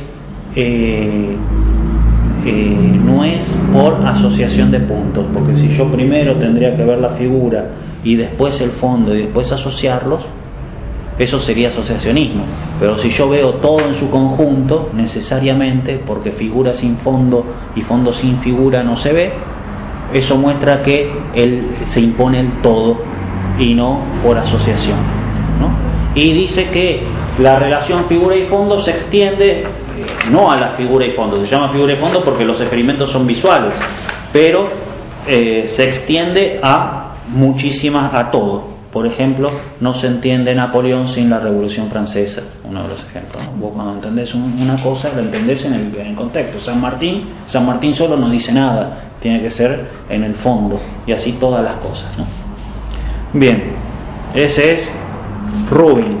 Speaker 1: no es por asociación de puntos, porque si yo primero tendría que ver la figura y después el fondo y después asociarlos, eso sería asociacionismo. Pero si yo veo todo en su conjunto, necesariamente, porque figura sin fondo y fondo sin figura no se ve, eso muestra que se impone el todo y no por asociación, ¿no? Y dice que la relación figura y fondo se extiende no a la figura y fondo, se llama figura y fondo porque los experimentos son visuales, pero se extiende a muchísimas, a todo. Por ejemplo, no se entiende Napoleón sin la Revolución Francesa, uno de los ejemplos, ¿no? Vos cuando entendés una cosa, la entendés en el contexto. San Martín solo no dice nada, tiene que ser en el fondo, y así todas las cosas, ¿no? Bien, ese es Rubin.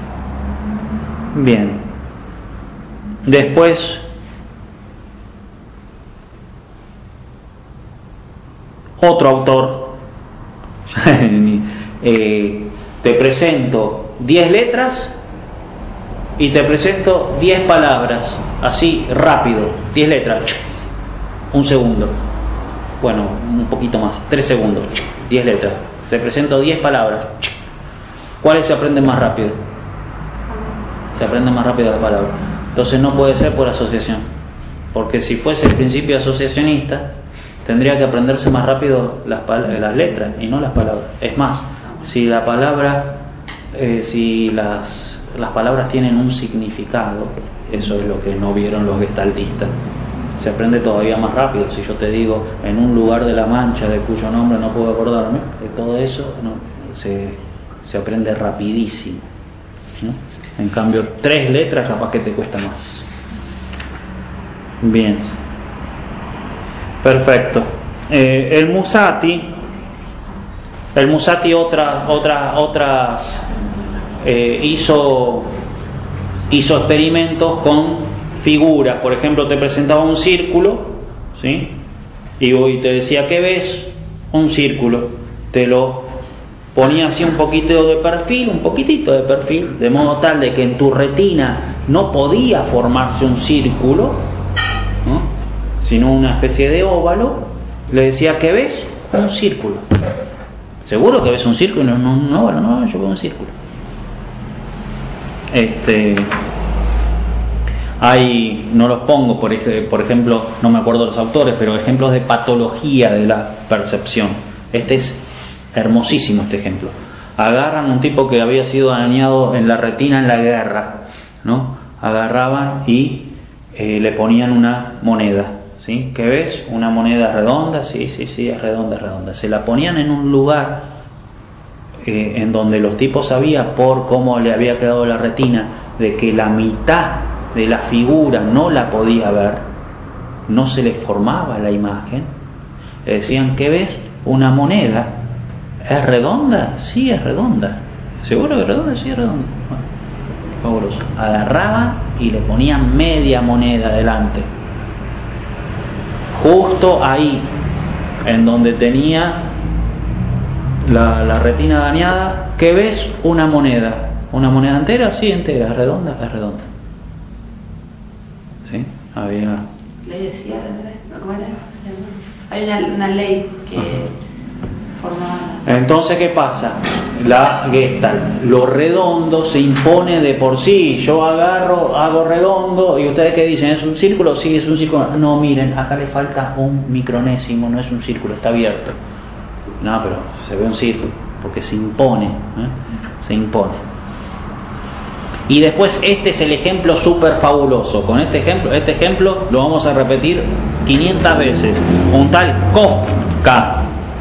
Speaker 1: Bien. Después, otro autor, te presento 10 letras y te presento 10 palabras, así rápido, 10 letras, 1 segundo, bueno, un poquito más, 3 segundos, 10 letras, te presento 10 palabras, ¿cuáles se aprenden más rápido? Se aprenden más rápido las palabras. Entonces no puede ser por asociación, porque si fuese el principio asociacionista tendría que aprenderse más rápido las letras y no las palabras. Es más, si la palabra, si las palabras tienen un significado, eso es lo que no vieron los gestaltistas, se aprende todavía más rápido. Si yo te digo en un lugar de La Mancha de cuyo nombre no puedo acordarme, todo eso no, se aprende rapidísimo, ¿no? En cambio 3 letras capaz que te cuesta más. Bien, perfecto. El Musati hizo experimentos con figuras. Por ejemplo, te presentaba un círculo, ¿sí? Y te decía, ¿qué ves? Un círculo. Te lo ponía así un poquitito de perfil, de modo tal de que en tu retina no podía formarse un círculo, ¿no? Sino una especie de óvalo. Le decía, ¿qué ves? Un círculo. ¿Seguro que ves un círculo? No, un óvalo, no, yo veo un círculo. No los pongo, por ejemplo, no me acuerdo los autores, pero ejemplos de patología de la percepción. Este es hermosísimo, este ejemplo. Agarran un tipo que había sido dañado en la retina en la guerra, ¿no? Agarraban y le ponían una moneda, ¿sí? ¿Qué ves? Una moneda redonda, sí, es redonda. Se la ponían en un lugar en donde los tipos sabían, por cómo le había quedado la retina, de que la mitad de la figura no la podía ver, no se le formaba la imagen. Le decían, ¿qué ves? Una moneda. ¿Es redonda? Sí, es redonda. ¿Seguro que es redonda? Sí, es redonda. Bueno, fabuloso. Agarraban y le ponían media moneda delante, justo ahí en donde tenía la retina dañada. ¿Qué ves? Una moneda entera. Sí, entera. ¿Es redonda? Es redonda. ¿Sí? Había
Speaker 2: ley de Sierra, ¿no? Hay una ley que
Speaker 1: Entonces, ¿qué pasa? La Gestalt, lo redondo se impone de por sí. Yo agarro, hago redondo, y ustedes ¿qué dicen? ¿Es un círculo? Sí, es un círculo. No, miren, acá le falta un micronésimo, no es un círculo, está abierto. No, pero se ve un círculo, porque se impone, se impone. Y después este es el ejemplo súper fabuloso. Con este ejemplo lo vamos a repetir 500 veces. Un tal Kafka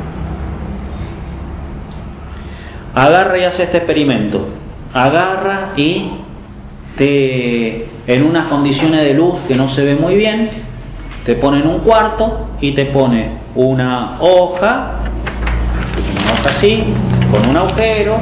Speaker 1: agarra y hace este experimento. Agarra y en unas condiciones de luz que no se ve muy bien, te pone en un cuarto y te pone una hoja así, con un agujero,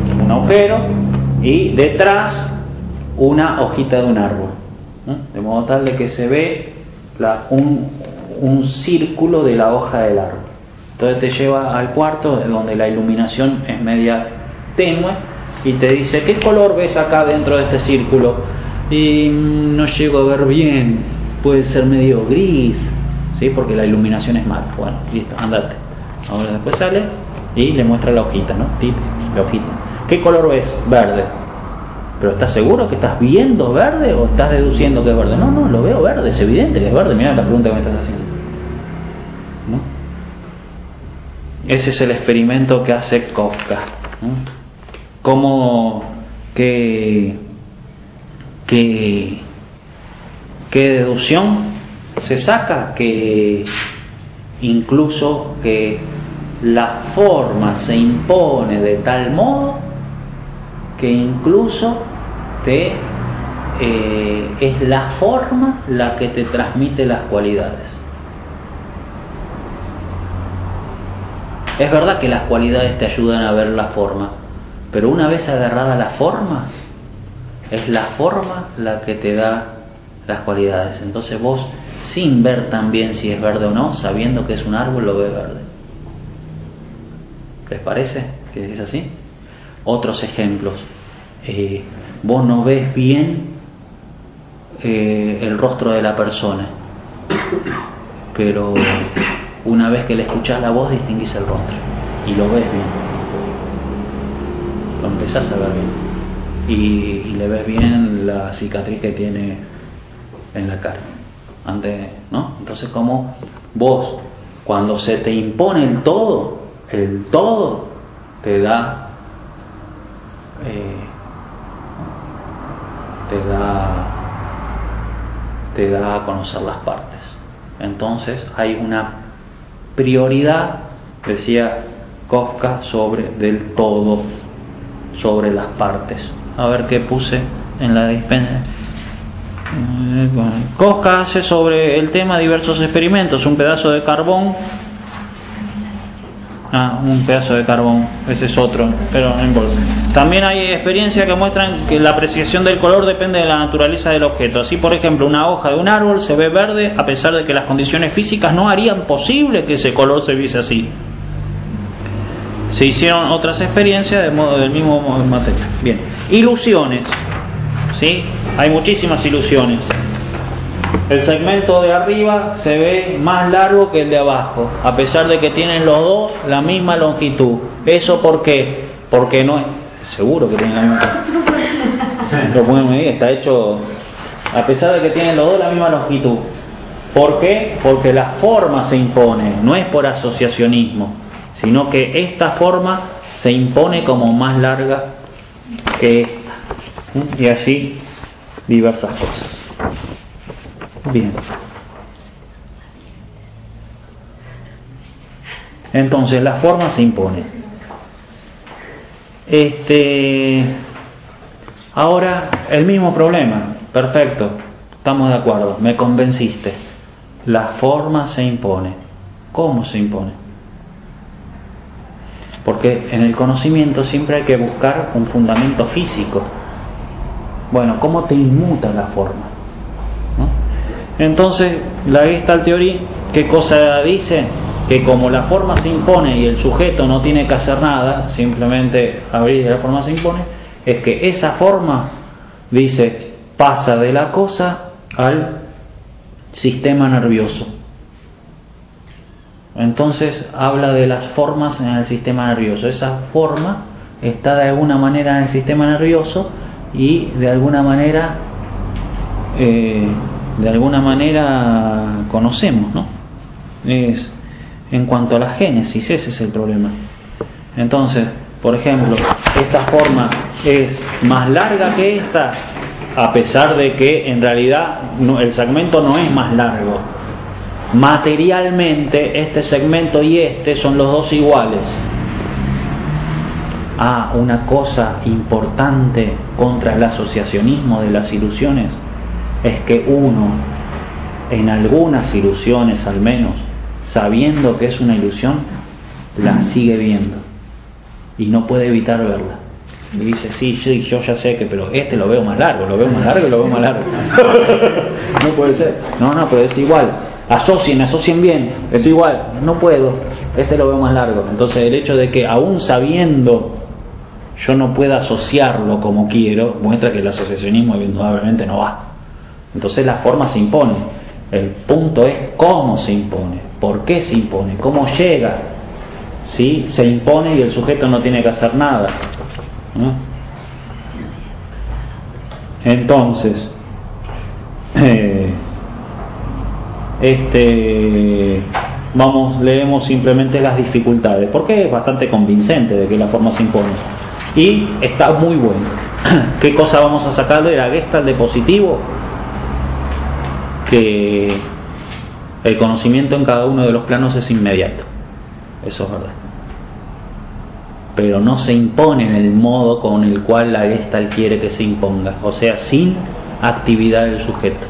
Speaker 1: y detrás una hojita de un árbol, ¿no? De modo tal de que se ve un círculo de la hoja del árbol. Entonces te lleva al cuarto donde la iluminación es media tenue y te dice, ¿qué color ves acá dentro de este círculo? Y no llego a ver bien, puede ser medio gris, ¿sí? Porque la iluminación es mala. Bueno, listo, andate. Ahora después sale y le muestra la hojita, ¿no? Tip, la hojita. ¿Qué color ves? Verde. ¿Pero estás seguro que estás viendo verde o estás deduciendo que es verde? No, lo veo verde, es evidente que es verde. Mira la pregunta que me estás haciendo, ¿no? Ese es el experimento que hace Kafka, ¿no? Cómo qué deducción se saca, que incluso que la forma se impone de tal modo que incluso es la forma la que te transmite las cualidades. Es verdad que las cualidades te ayudan a ver la forma, pero una vez agarrada la forma, es la forma la que te da las cualidades. Entonces vos, sin ver tan bien si es verde o no, sabiendo que es un árbol, lo ves verde. ¿Les parece que es así? Otros ejemplos. Vos no ves bien el rostro de la persona, pero una vez que le escuchás la voz distinguís el rostro y lo ves bien, lo empezás a ver bien y le ves bien la cicatriz que tiene en la cara antes, ¿no? Entonces, como vos, cuando se te impone el todo te da a conocer las partes. Entonces hay una prioridad, decía Kafka, del todo sobre las partes. A ver qué puse en la dispensa. Kafka hace sobre el tema diversos experimentos. Un pedazo de carbón. Un pedazo de carbón, ese es otro, pero no importa. También hay experiencias que muestran que la apreciación del color depende de la naturaleza del objeto. Así, por ejemplo, una hoja de un árbol se ve verde a pesar de que las condiciones físicas no harían posible que ese color se viese así. Se hicieron otras experiencias del mismo material. Bien, ilusiones, ¿sí? Hay muchísimas ilusiones. El segmento de arriba se ve más largo que el de abajo, a pesar de que tienen los dos la misma longitud. ¿Eso por qué? Porque no es seguro que tienen la misma longitud. Lo pueden medir, está hecho a pesar de que tienen los dos la misma longitud. ¿Por qué? Porque la forma se impone, no es por asociacionismo, sino que esta forma se impone como más larga que esta. Y así diversas cosas. Bien. Entonces la forma se impone. Ahora el mismo problema. Perfecto. Estamos de acuerdo. Me convenciste. La forma se impone. ¿Cómo se impone? Porque en el conocimiento siempre hay que buscar un fundamento físico. Bueno, ¿cómo te inmuta la forma? ¿No? Entonces, la Gestalt Theory, ¿qué cosa dice? Que como la forma se impone y el sujeto no tiene que hacer nada, simplemente abrir y la forma se impone, es que esa forma, dice, pasa de la cosa al sistema nervioso. Entonces, habla de las formas en el sistema nervioso. Esa forma está de alguna manera en el sistema nervioso y de alguna manera conocemos, ¿no? Es en cuanto a la génesis, ese es el problema. Entonces, por ejemplo, esta forma es más larga que esta, a pesar de que en realidad el segmento no es más largo. Materialmente, este segmento y este son los dos iguales. Una cosa importante contra el asociacionismo de las ilusiones es que uno, en algunas ilusiones al menos, sabiendo que es una ilusión, la sigue viendo y no puede evitar verla. Y dice, sí, yo ya sé que, pero lo veo más largo, lo veo más largo y lo veo más largo. No puede ser. No, pero es igual. Asocien bien, es igual. No puedo, lo veo más largo. Entonces el hecho de que aún sabiendo yo no pueda asociarlo como quiero, muestra que el asociacionismo indudablemente no va. Entonces la forma se impone. El punto es cómo se impone, por qué se impone, cómo llega. ¿Sí? Se impone y el sujeto no tiene que hacer nada, ¿no? Entonces, leemos simplemente las dificultades, porque es bastante convincente de que la forma se impone y está muy bueno. ¿Qué cosa vamos a sacar de la Gestalt de positivo? Que el conocimiento en cada uno de los planos es inmediato, eso es verdad, pero no se impone en el modo con el cual la Gestalt quiere que se imponga, o sea, sin actividad del sujeto.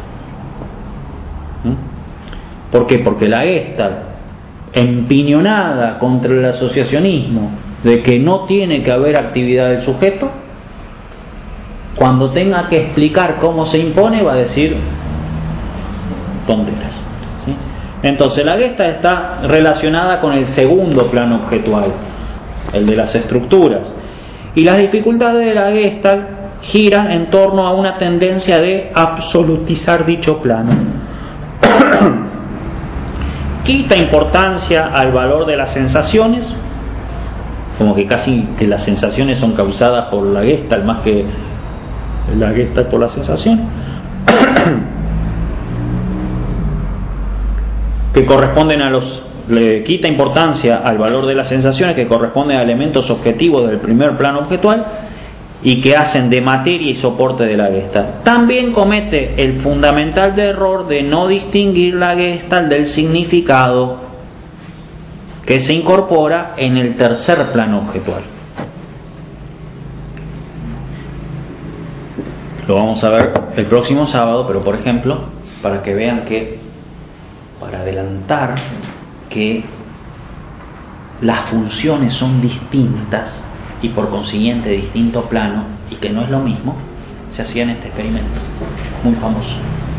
Speaker 1: ¿Por qué? Porque la Gestalt, empiñonada contra el asociacionismo de que no tiene que haber actividad del sujeto, cuando tenga que explicar cómo se impone va a decir tonteras, ¿sí? Entonces la Gestalt está relacionada con el segundo plano objetual, el de las estructuras, y las dificultades de la Gestalt giran en torno a una tendencia de absolutizar dicho plano. Quita importancia al valor de las sensaciones, como que casi que las sensaciones son causadas por la Gestalt más que la Gestalt por la sensación, que corresponden le quita importancia al valor de las sensaciones que corresponden a elementos objetivos del primer plano objetual y que hacen de materia y soporte de la Gestalt. También comete el fundamental error de no distinguir la Gestalt del significado que se incorpora en el tercer plano objetual. Lo vamos a ver el próximo sábado, pero por ejemplo, para que vean que, para adelantar que las funciones son distintas y por consiguiente de distinto plano y que no es lo mismo, se hacía en este experimento muy famoso.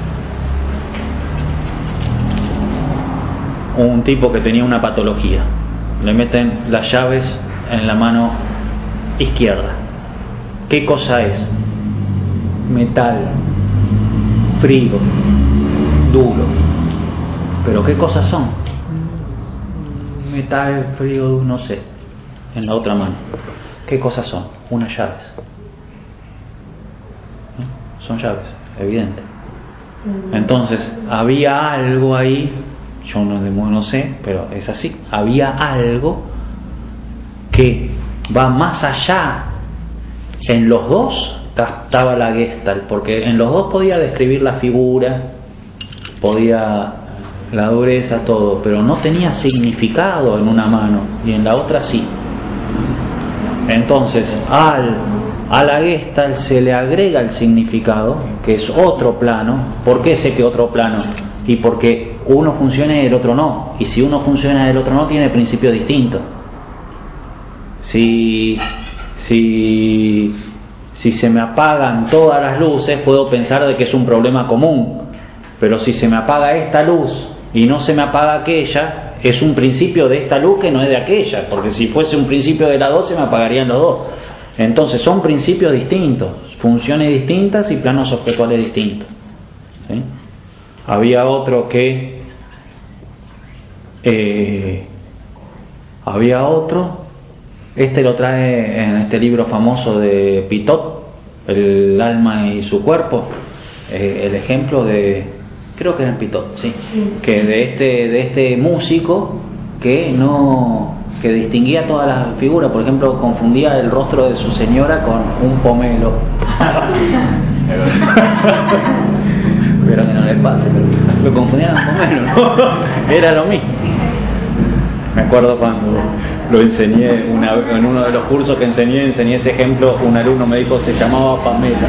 Speaker 1: Un tipo que tenía una patología, le meten las llaves en la mano izquierda. ¿Qué cosa es? Metal, frío, duro. ¿Pero qué cosas son? Metal, frío, no sé. En la otra mano. ¿Qué cosas son? Unas llaves. ¿No? Son llaves, evidente. Entonces, había algo ahí, yo no sé, pero es así. Había algo que va más allá. En los dos captaba la Gestalt, porque en los dos podía describir la figura, podía la dureza, todo, pero no tenía significado en una mano y en la otra sí. Entonces, a la Gestalt se le agrega el significado, que es otro plano. ¿Por qué sé que otro plano? Y porque uno funciona y el otro no. Y si uno funciona y el otro no, tiene principios distintos. Si se me apagan todas las luces, puedo pensar de que es un problema común. Pero si se me apaga esta luz y no se me apaga aquella, es un principio de esta luz que no es de aquella, porque si fuese un principio de las dos se me apagarían los dos. Entonces son principios distintos, funciones distintas y planos objetuales distintos, ¿sí? Había otro este lo trae en este libro famoso de Pitot, El alma y su cuerpo, el ejemplo de, creo que era en Pitot, sí, que de este músico que distinguía todas las figuras. Por ejemplo, confundía el rostro de su señora con un pomelo. Pero que no le pase, pero lo confundía con pomelo, ¿no? Era lo mismo. Me acuerdo cuando lo enseñé en uno de los cursos que enseñé ese ejemplo. Un alumno me dijo se llamaba Pamela.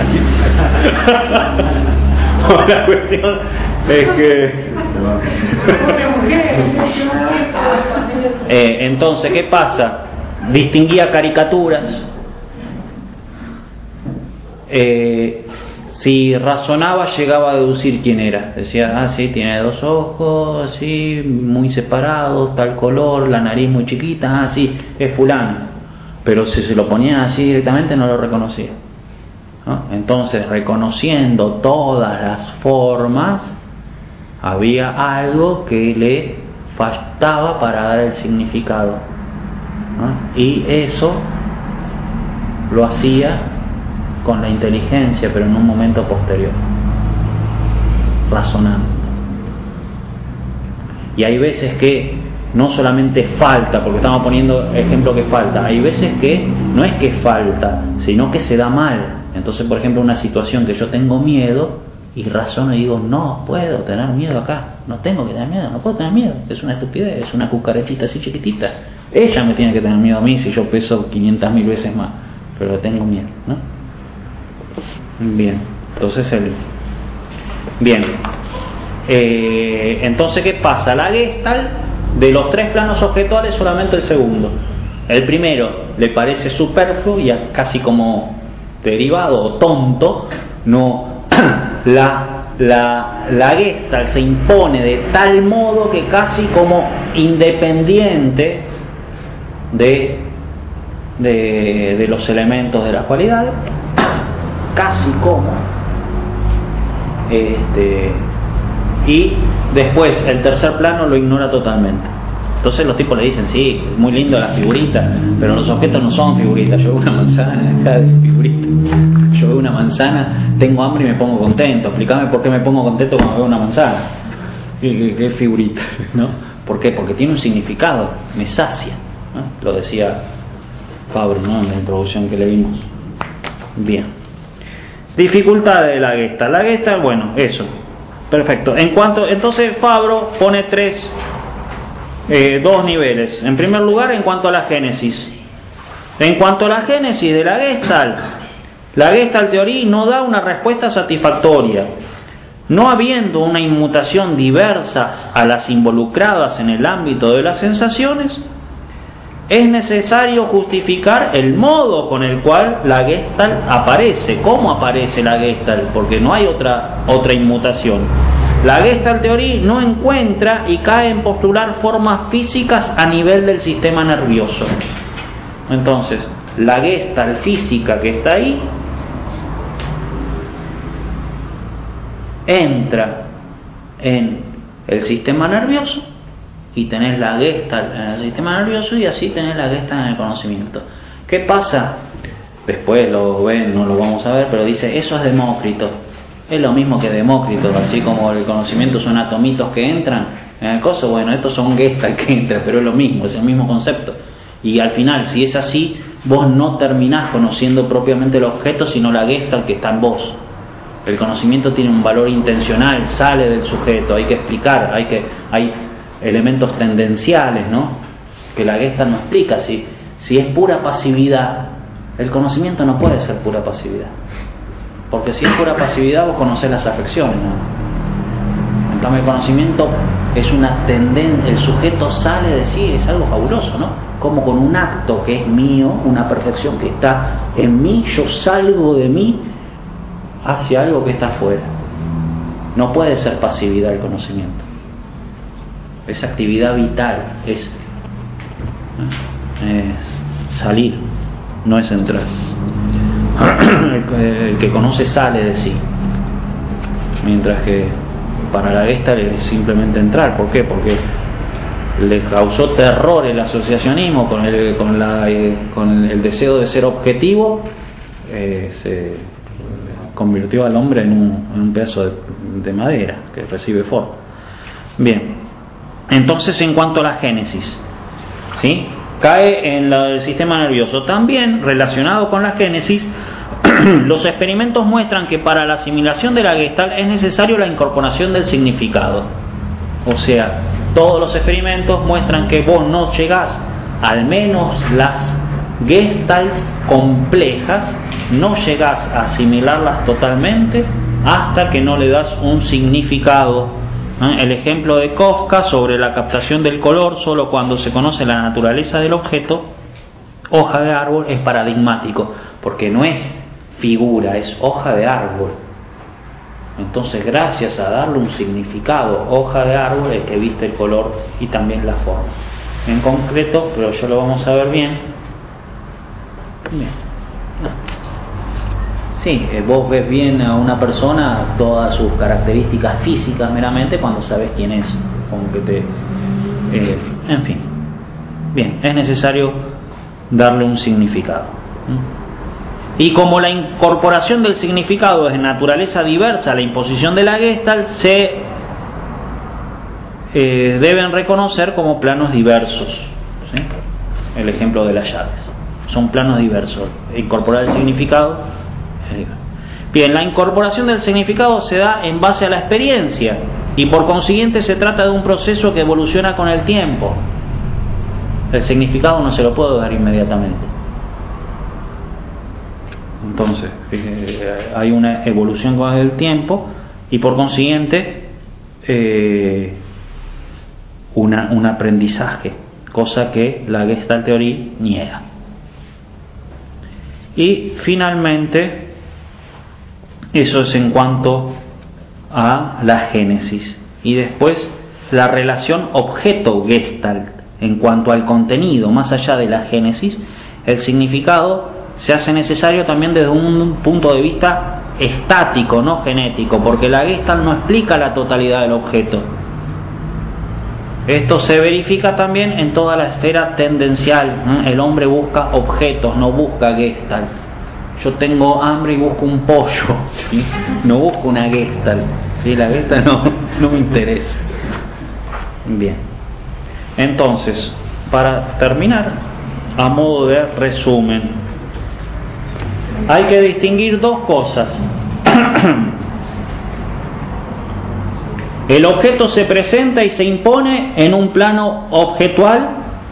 Speaker 1: La cuestión es que entonces, ¿qué pasa? Distinguía caricaturas. Si razonaba, llegaba a deducir quién era. Decía, sí, tiene dos ojos, así, muy separados, tal color, la nariz muy chiquita, sí, es fulano. pero si se lo ponían así directamente no lo reconocía, ¿no? Entonces, reconociendo todas las formas, había algo que le faltaba para dar el significado, ¿no? Y eso lo hacía con la inteligencia, pero en un momento posterior, razonando. Y hay veces que no solamente falta, porque estamos poniendo ejemplo que falta, hay veces que no es que falta, sino que se da mal. Entonces, por ejemplo, una situación que yo tengo miedo y razono y digo, no puedo tener miedo acá, no tengo que tener miedo, no puedo tener miedo, es una estupidez, es una cucarachita así chiquitita, ella me tiene que tener miedo a mí si yo peso 500.000 veces más, pero tengo miedo, ¿no? Bien, entonces entonces, ¿qué pasa? La Gestalt, de los 3 planos objetuales, solamente el segundo. El primero le parece superfluo y casi como derivado o tonto. No, la Gestalt se impone de tal modo que casi como independiente de los elementos de las cualidades, casi como y después el tercer plano lo ignora totalmente. Entonces los tipos le dicen, sí, muy lindo la figurita, pero los objetos no son figuritas. Yo veo una manzana, deja de figurita. Yo veo una manzana, tengo hambre y me pongo contento. Explícame por qué me pongo contento cuando veo una manzana. ¿Qué figurita? ¿No? ¿Por qué? Porque tiene un significado, me sacia, ¿no? Lo decía Fabro, ¿no?, en la introducción que le vimos. Bien. Dificultades de la Gestalt. La Gestalt, bueno, eso. Perfecto. Entonces Fabro pone 2 niveles. En primer lugar, en cuanto a la génesis. En cuanto a la génesis de la Gestalt teoría no da una respuesta satisfactoria. No habiendo una inmutación diversas a las involucradas en el ámbito de las sensaciones, es necesario justificar el modo con el cual la Gestalt aparece. ¿Cómo aparece la Gestalt? Porque no hay otra inmutación. La Gestalt teoría no encuentra y cae en postular formas físicas a nivel del sistema nervioso. Entonces, la Gestalt física que está ahí entra en el sistema nervioso y tenés la Gestalt en el sistema nervioso y así tenés la Gestalt en el conocimiento. ¿Qué pasa? Después lo ven, no lo vamos a ver, pero dice, eso es Demócrito. Es lo mismo que Demócrito, así como el conocimiento son atomitos que entran en el coso, bueno, estos son Gestalt que entran, pero es lo mismo, es el mismo concepto. Y al final, si es así, vos no terminás conociendo propiamente el objeto, sino la Gestalt que está en vos. El conocimiento tiene un valor intencional, sale del sujeto, hay que explicar, hay elementos tendenciales, ¿no?, que la Gestalt no explica. Si es pura pasividad, el conocimiento no puede ser pura pasividad, porque si es pura pasividad vos conocés las afecciones, ¿no? En cambio el conocimiento es una tendencia, el sujeto sale de sí, es algo fabuloso, ¿no? Como con un acto que es mío, una perfección que está en mí, yo salgo de mí hacia algo que está afuera. No puede ser pasividad el conocimiento. Es actividad vital, es salir, no es entrar. El que conoce sale de sí, mientras que para la Gestalt es simplemente entrar. ¿Por qué? Porque le causó terror el asociacionismo con el deseo de ser objetivo. Se convirtió al hombre en un pedazo de madera que recibe forma. Bien, entonces en cuanto a la génesis, ¿sí?, cae en el sistema nervioso. También relacionado con la génesis, los experimentos muestran que para la asimilación de la Gestalt es necesario la incorporación del significado. O sea, todos los experimentos muestran que vos no llegás, al menos las Gestalts complejas, no llegás a asimilarlas totalmente hasta que no le das un significado. El ejemplo de Kafka sobre la captación del color solo cuando se conoce la naturaleza del objeto, hoja de árbol, es paradigmático, porque no es figura, es hoja de árbol. Entonces, gracias a darle un significado, hoja de árbol, es que viste el color y también la forma. En concreto, pero ya lo vamos a ver bien, Bien. Sí, vos ves bien a una persona, todas sus características físicas meramente cuando sabes quién es, como que te... en fin. Bien, es necesario darle un significado. Y como la incorporación del significado es de naturaleza diversa a la imposición de la Gestalt, se deben reconocer como planos diversos. ¿Sí? El ejemplo de las llaves. Son planos diversos. Incorporar el significado es diverso. Bien, la incorporación del significado se da en base a la experiencia y por consiguiente se trata de un proceso que evoluciona con el tiempo. El significado no se lo puedo dar inmediatamente. Entonces, hay una evolución con el tiempo y por consiguiente un aprendizaje, cosa que la Gestalt Theorie niega. Y finalmente, eso es en cuanto a la génesis. Y después la relación objeto-Gestalt. En cuanto al contenido, más allá de la génesis, el significado se hace necesario también desde un punto de vista estático, no genético, porque la Gestalt no explica la totalidad del objeto. Esto se verifica también en toda la esfera tendencial. El hombre busca objetos, no busca Gestalt. Yo tengo hambre y busco un pollo, ¿sí? No busco una Gestalt, ¿sí? La Gestalt no me interesa. Bien. Entonces, para terminar, a modo de resumen, hay que distinguir dos cosas. El objeto se presenta y se impone en un plano objetual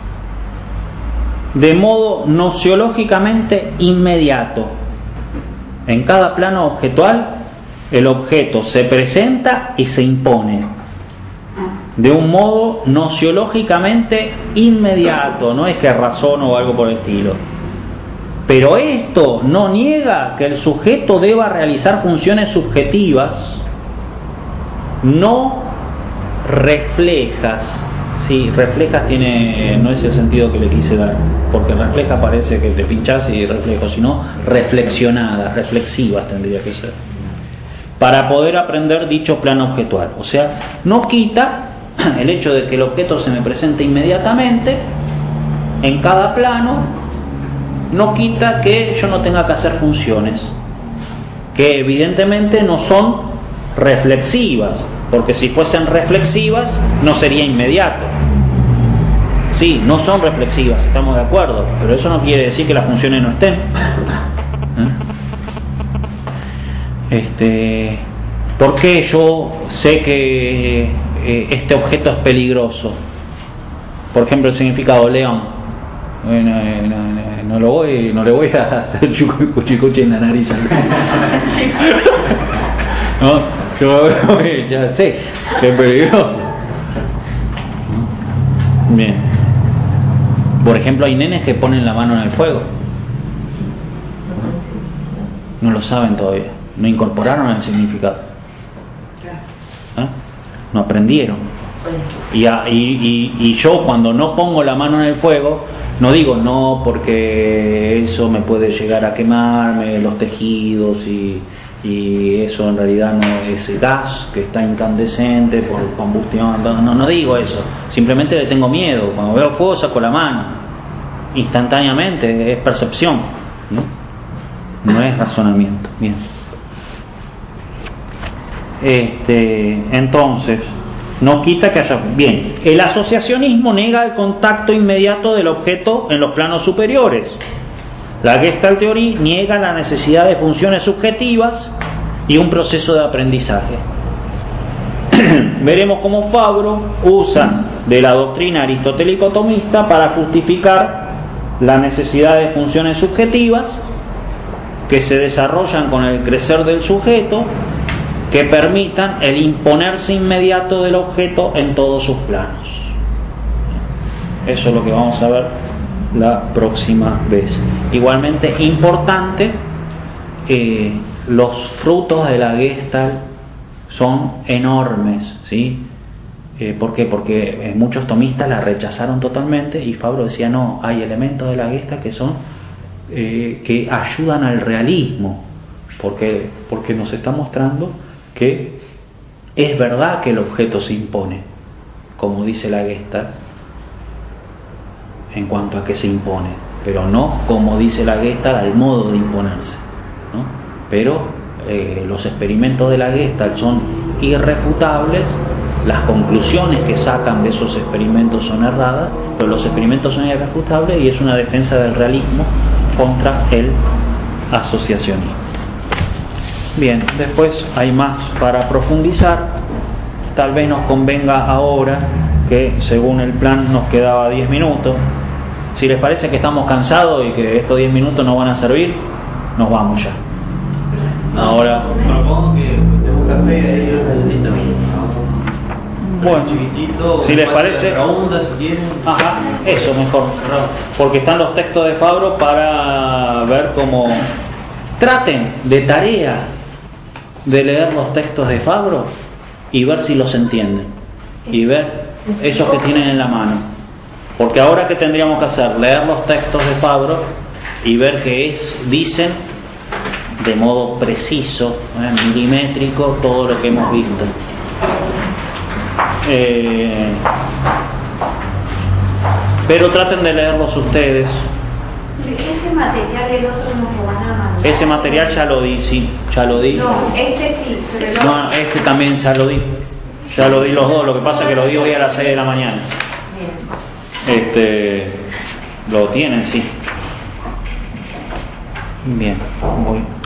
Speaker 1: de modo nociológicamente inmediato. En cada plano objetual, el objeto se presenta y se impone de un modo nociológicamente inmediato, no es que razono o algo por el estilo. Pero esto no niega que el sujeto deba realizar funciones subjetivas no reflejas. Sí, reflejas no es el sentido que le quise dar, porque refleja parece que te pinchás y reflejo, sino reflexionadas, reflexivas tendría que ser, para poder aprender dicho plano objetual. O sea, no quita el hecho de que el objeto se me presente inmediatamente en cada plano, no quita que yo no tenga que hacer funciones que evidentemente no son reflexivas, porque si fuesen reflexivas no sería inmediato. Sí, no son reflexivas, estamos de acuerdo, pero eso no quiere decir que las funciones no estén. ¿Por qué yo sé que este objeto es peligroso? Por ejemplo, el significado león. No le voy a hacer cuchicuche en la nariz. No, yo ya sé que es peligroso. Bien. Por ejemplo, hay nenes que ponen la mano en el fuego. No lo saben todavía. No incorporaron el significado. No aprendieron. Y yo cuando no pongo la mano en el fuego, no digo no porque eso me puede llegar a quemarme los tejidos y eso en realidad no es gas que está incandescente por combustión. No digo eso. Simplemente le tengo miedo. Cuando veo fuego saco la mano. Instantáneamente, es percepción. No es razonamiento. Bien. Entonces, no quita que haya... Bien, el asociacionismo nega el contacto inmediato del objeto en los planos superiores. La Gestalt Theorie niega la necesidad de funciones subjetivas y un proceso de aprendizaje. Veremos cómo Fabro usa de la doctrina aristotélico-tomista para justificar la necesidad de funciones subjetivas que se desarrollan con el crecer del sujeto, que permitan el imponerse inmediato del objeto en todos sus planos. Eso es lo que vamos a ver la próxima vez. Igualmente importante, los frutos de la Gestalt son enormes, ¿sí? ¿Por qué? Porque muchos tomistas la rechazaron totalmente y Fabro decía no, hay elementos de la Gestalt que son que ayudan al realismo, porque nos está mostrando que es verdad que el objeto se impone, como dice la Gestalt, en cuanto a que se impone, pero no como dice la Gestalt al modo de imponerse, ¿no? Pero los experimentos de la Gestalt son irrefutables, las conclusiones que sacan de esos experimentos son erradas, pero los experimentos son irrefutables y es una defensa del realismo contra el asociacionismo. Bien, después hay más para profundizar. Tal vez nos convenga ahora, que según el plan nos quedaba 10 minutos. Si les parece que estamos cansados y que estos 10 minutos no van a servir, nos vamos ya. Ahora
Speaker 3: propongo que tenemos café ahí en el galletito.
Speaker 1: Bueno, si les parece,
Speaker 3: preguntas, si quieren.
Speaker 1: ajá, eso mejor, porque están los textos de Fabro para ver cómo traten de tarea de leer los textos de Fabro y ver si los entienden y ver esos que tienen en la mano, porque ahora que tendríamos que hacer, leer los textos de Fabro y ver qué dicen de modo preciso, milimétrico, todo lo que hemos visto. Pero traten de leerlos ustedes.
Speaker 2: Ese material el otro nos lo van a mandar.
Speaker 1: Ese material ya lo di, sí, ya lo di.
Speaker 2: No, este sí, pero el otro...
Speaker 1: No, este también ya lo di. Ya lo di los dos, lo que pasa es que lo di hoy a las 6 de la mañana.
Speaker 2: Bien.
Speaker 1: Lo tienen, sí. Bien, voy.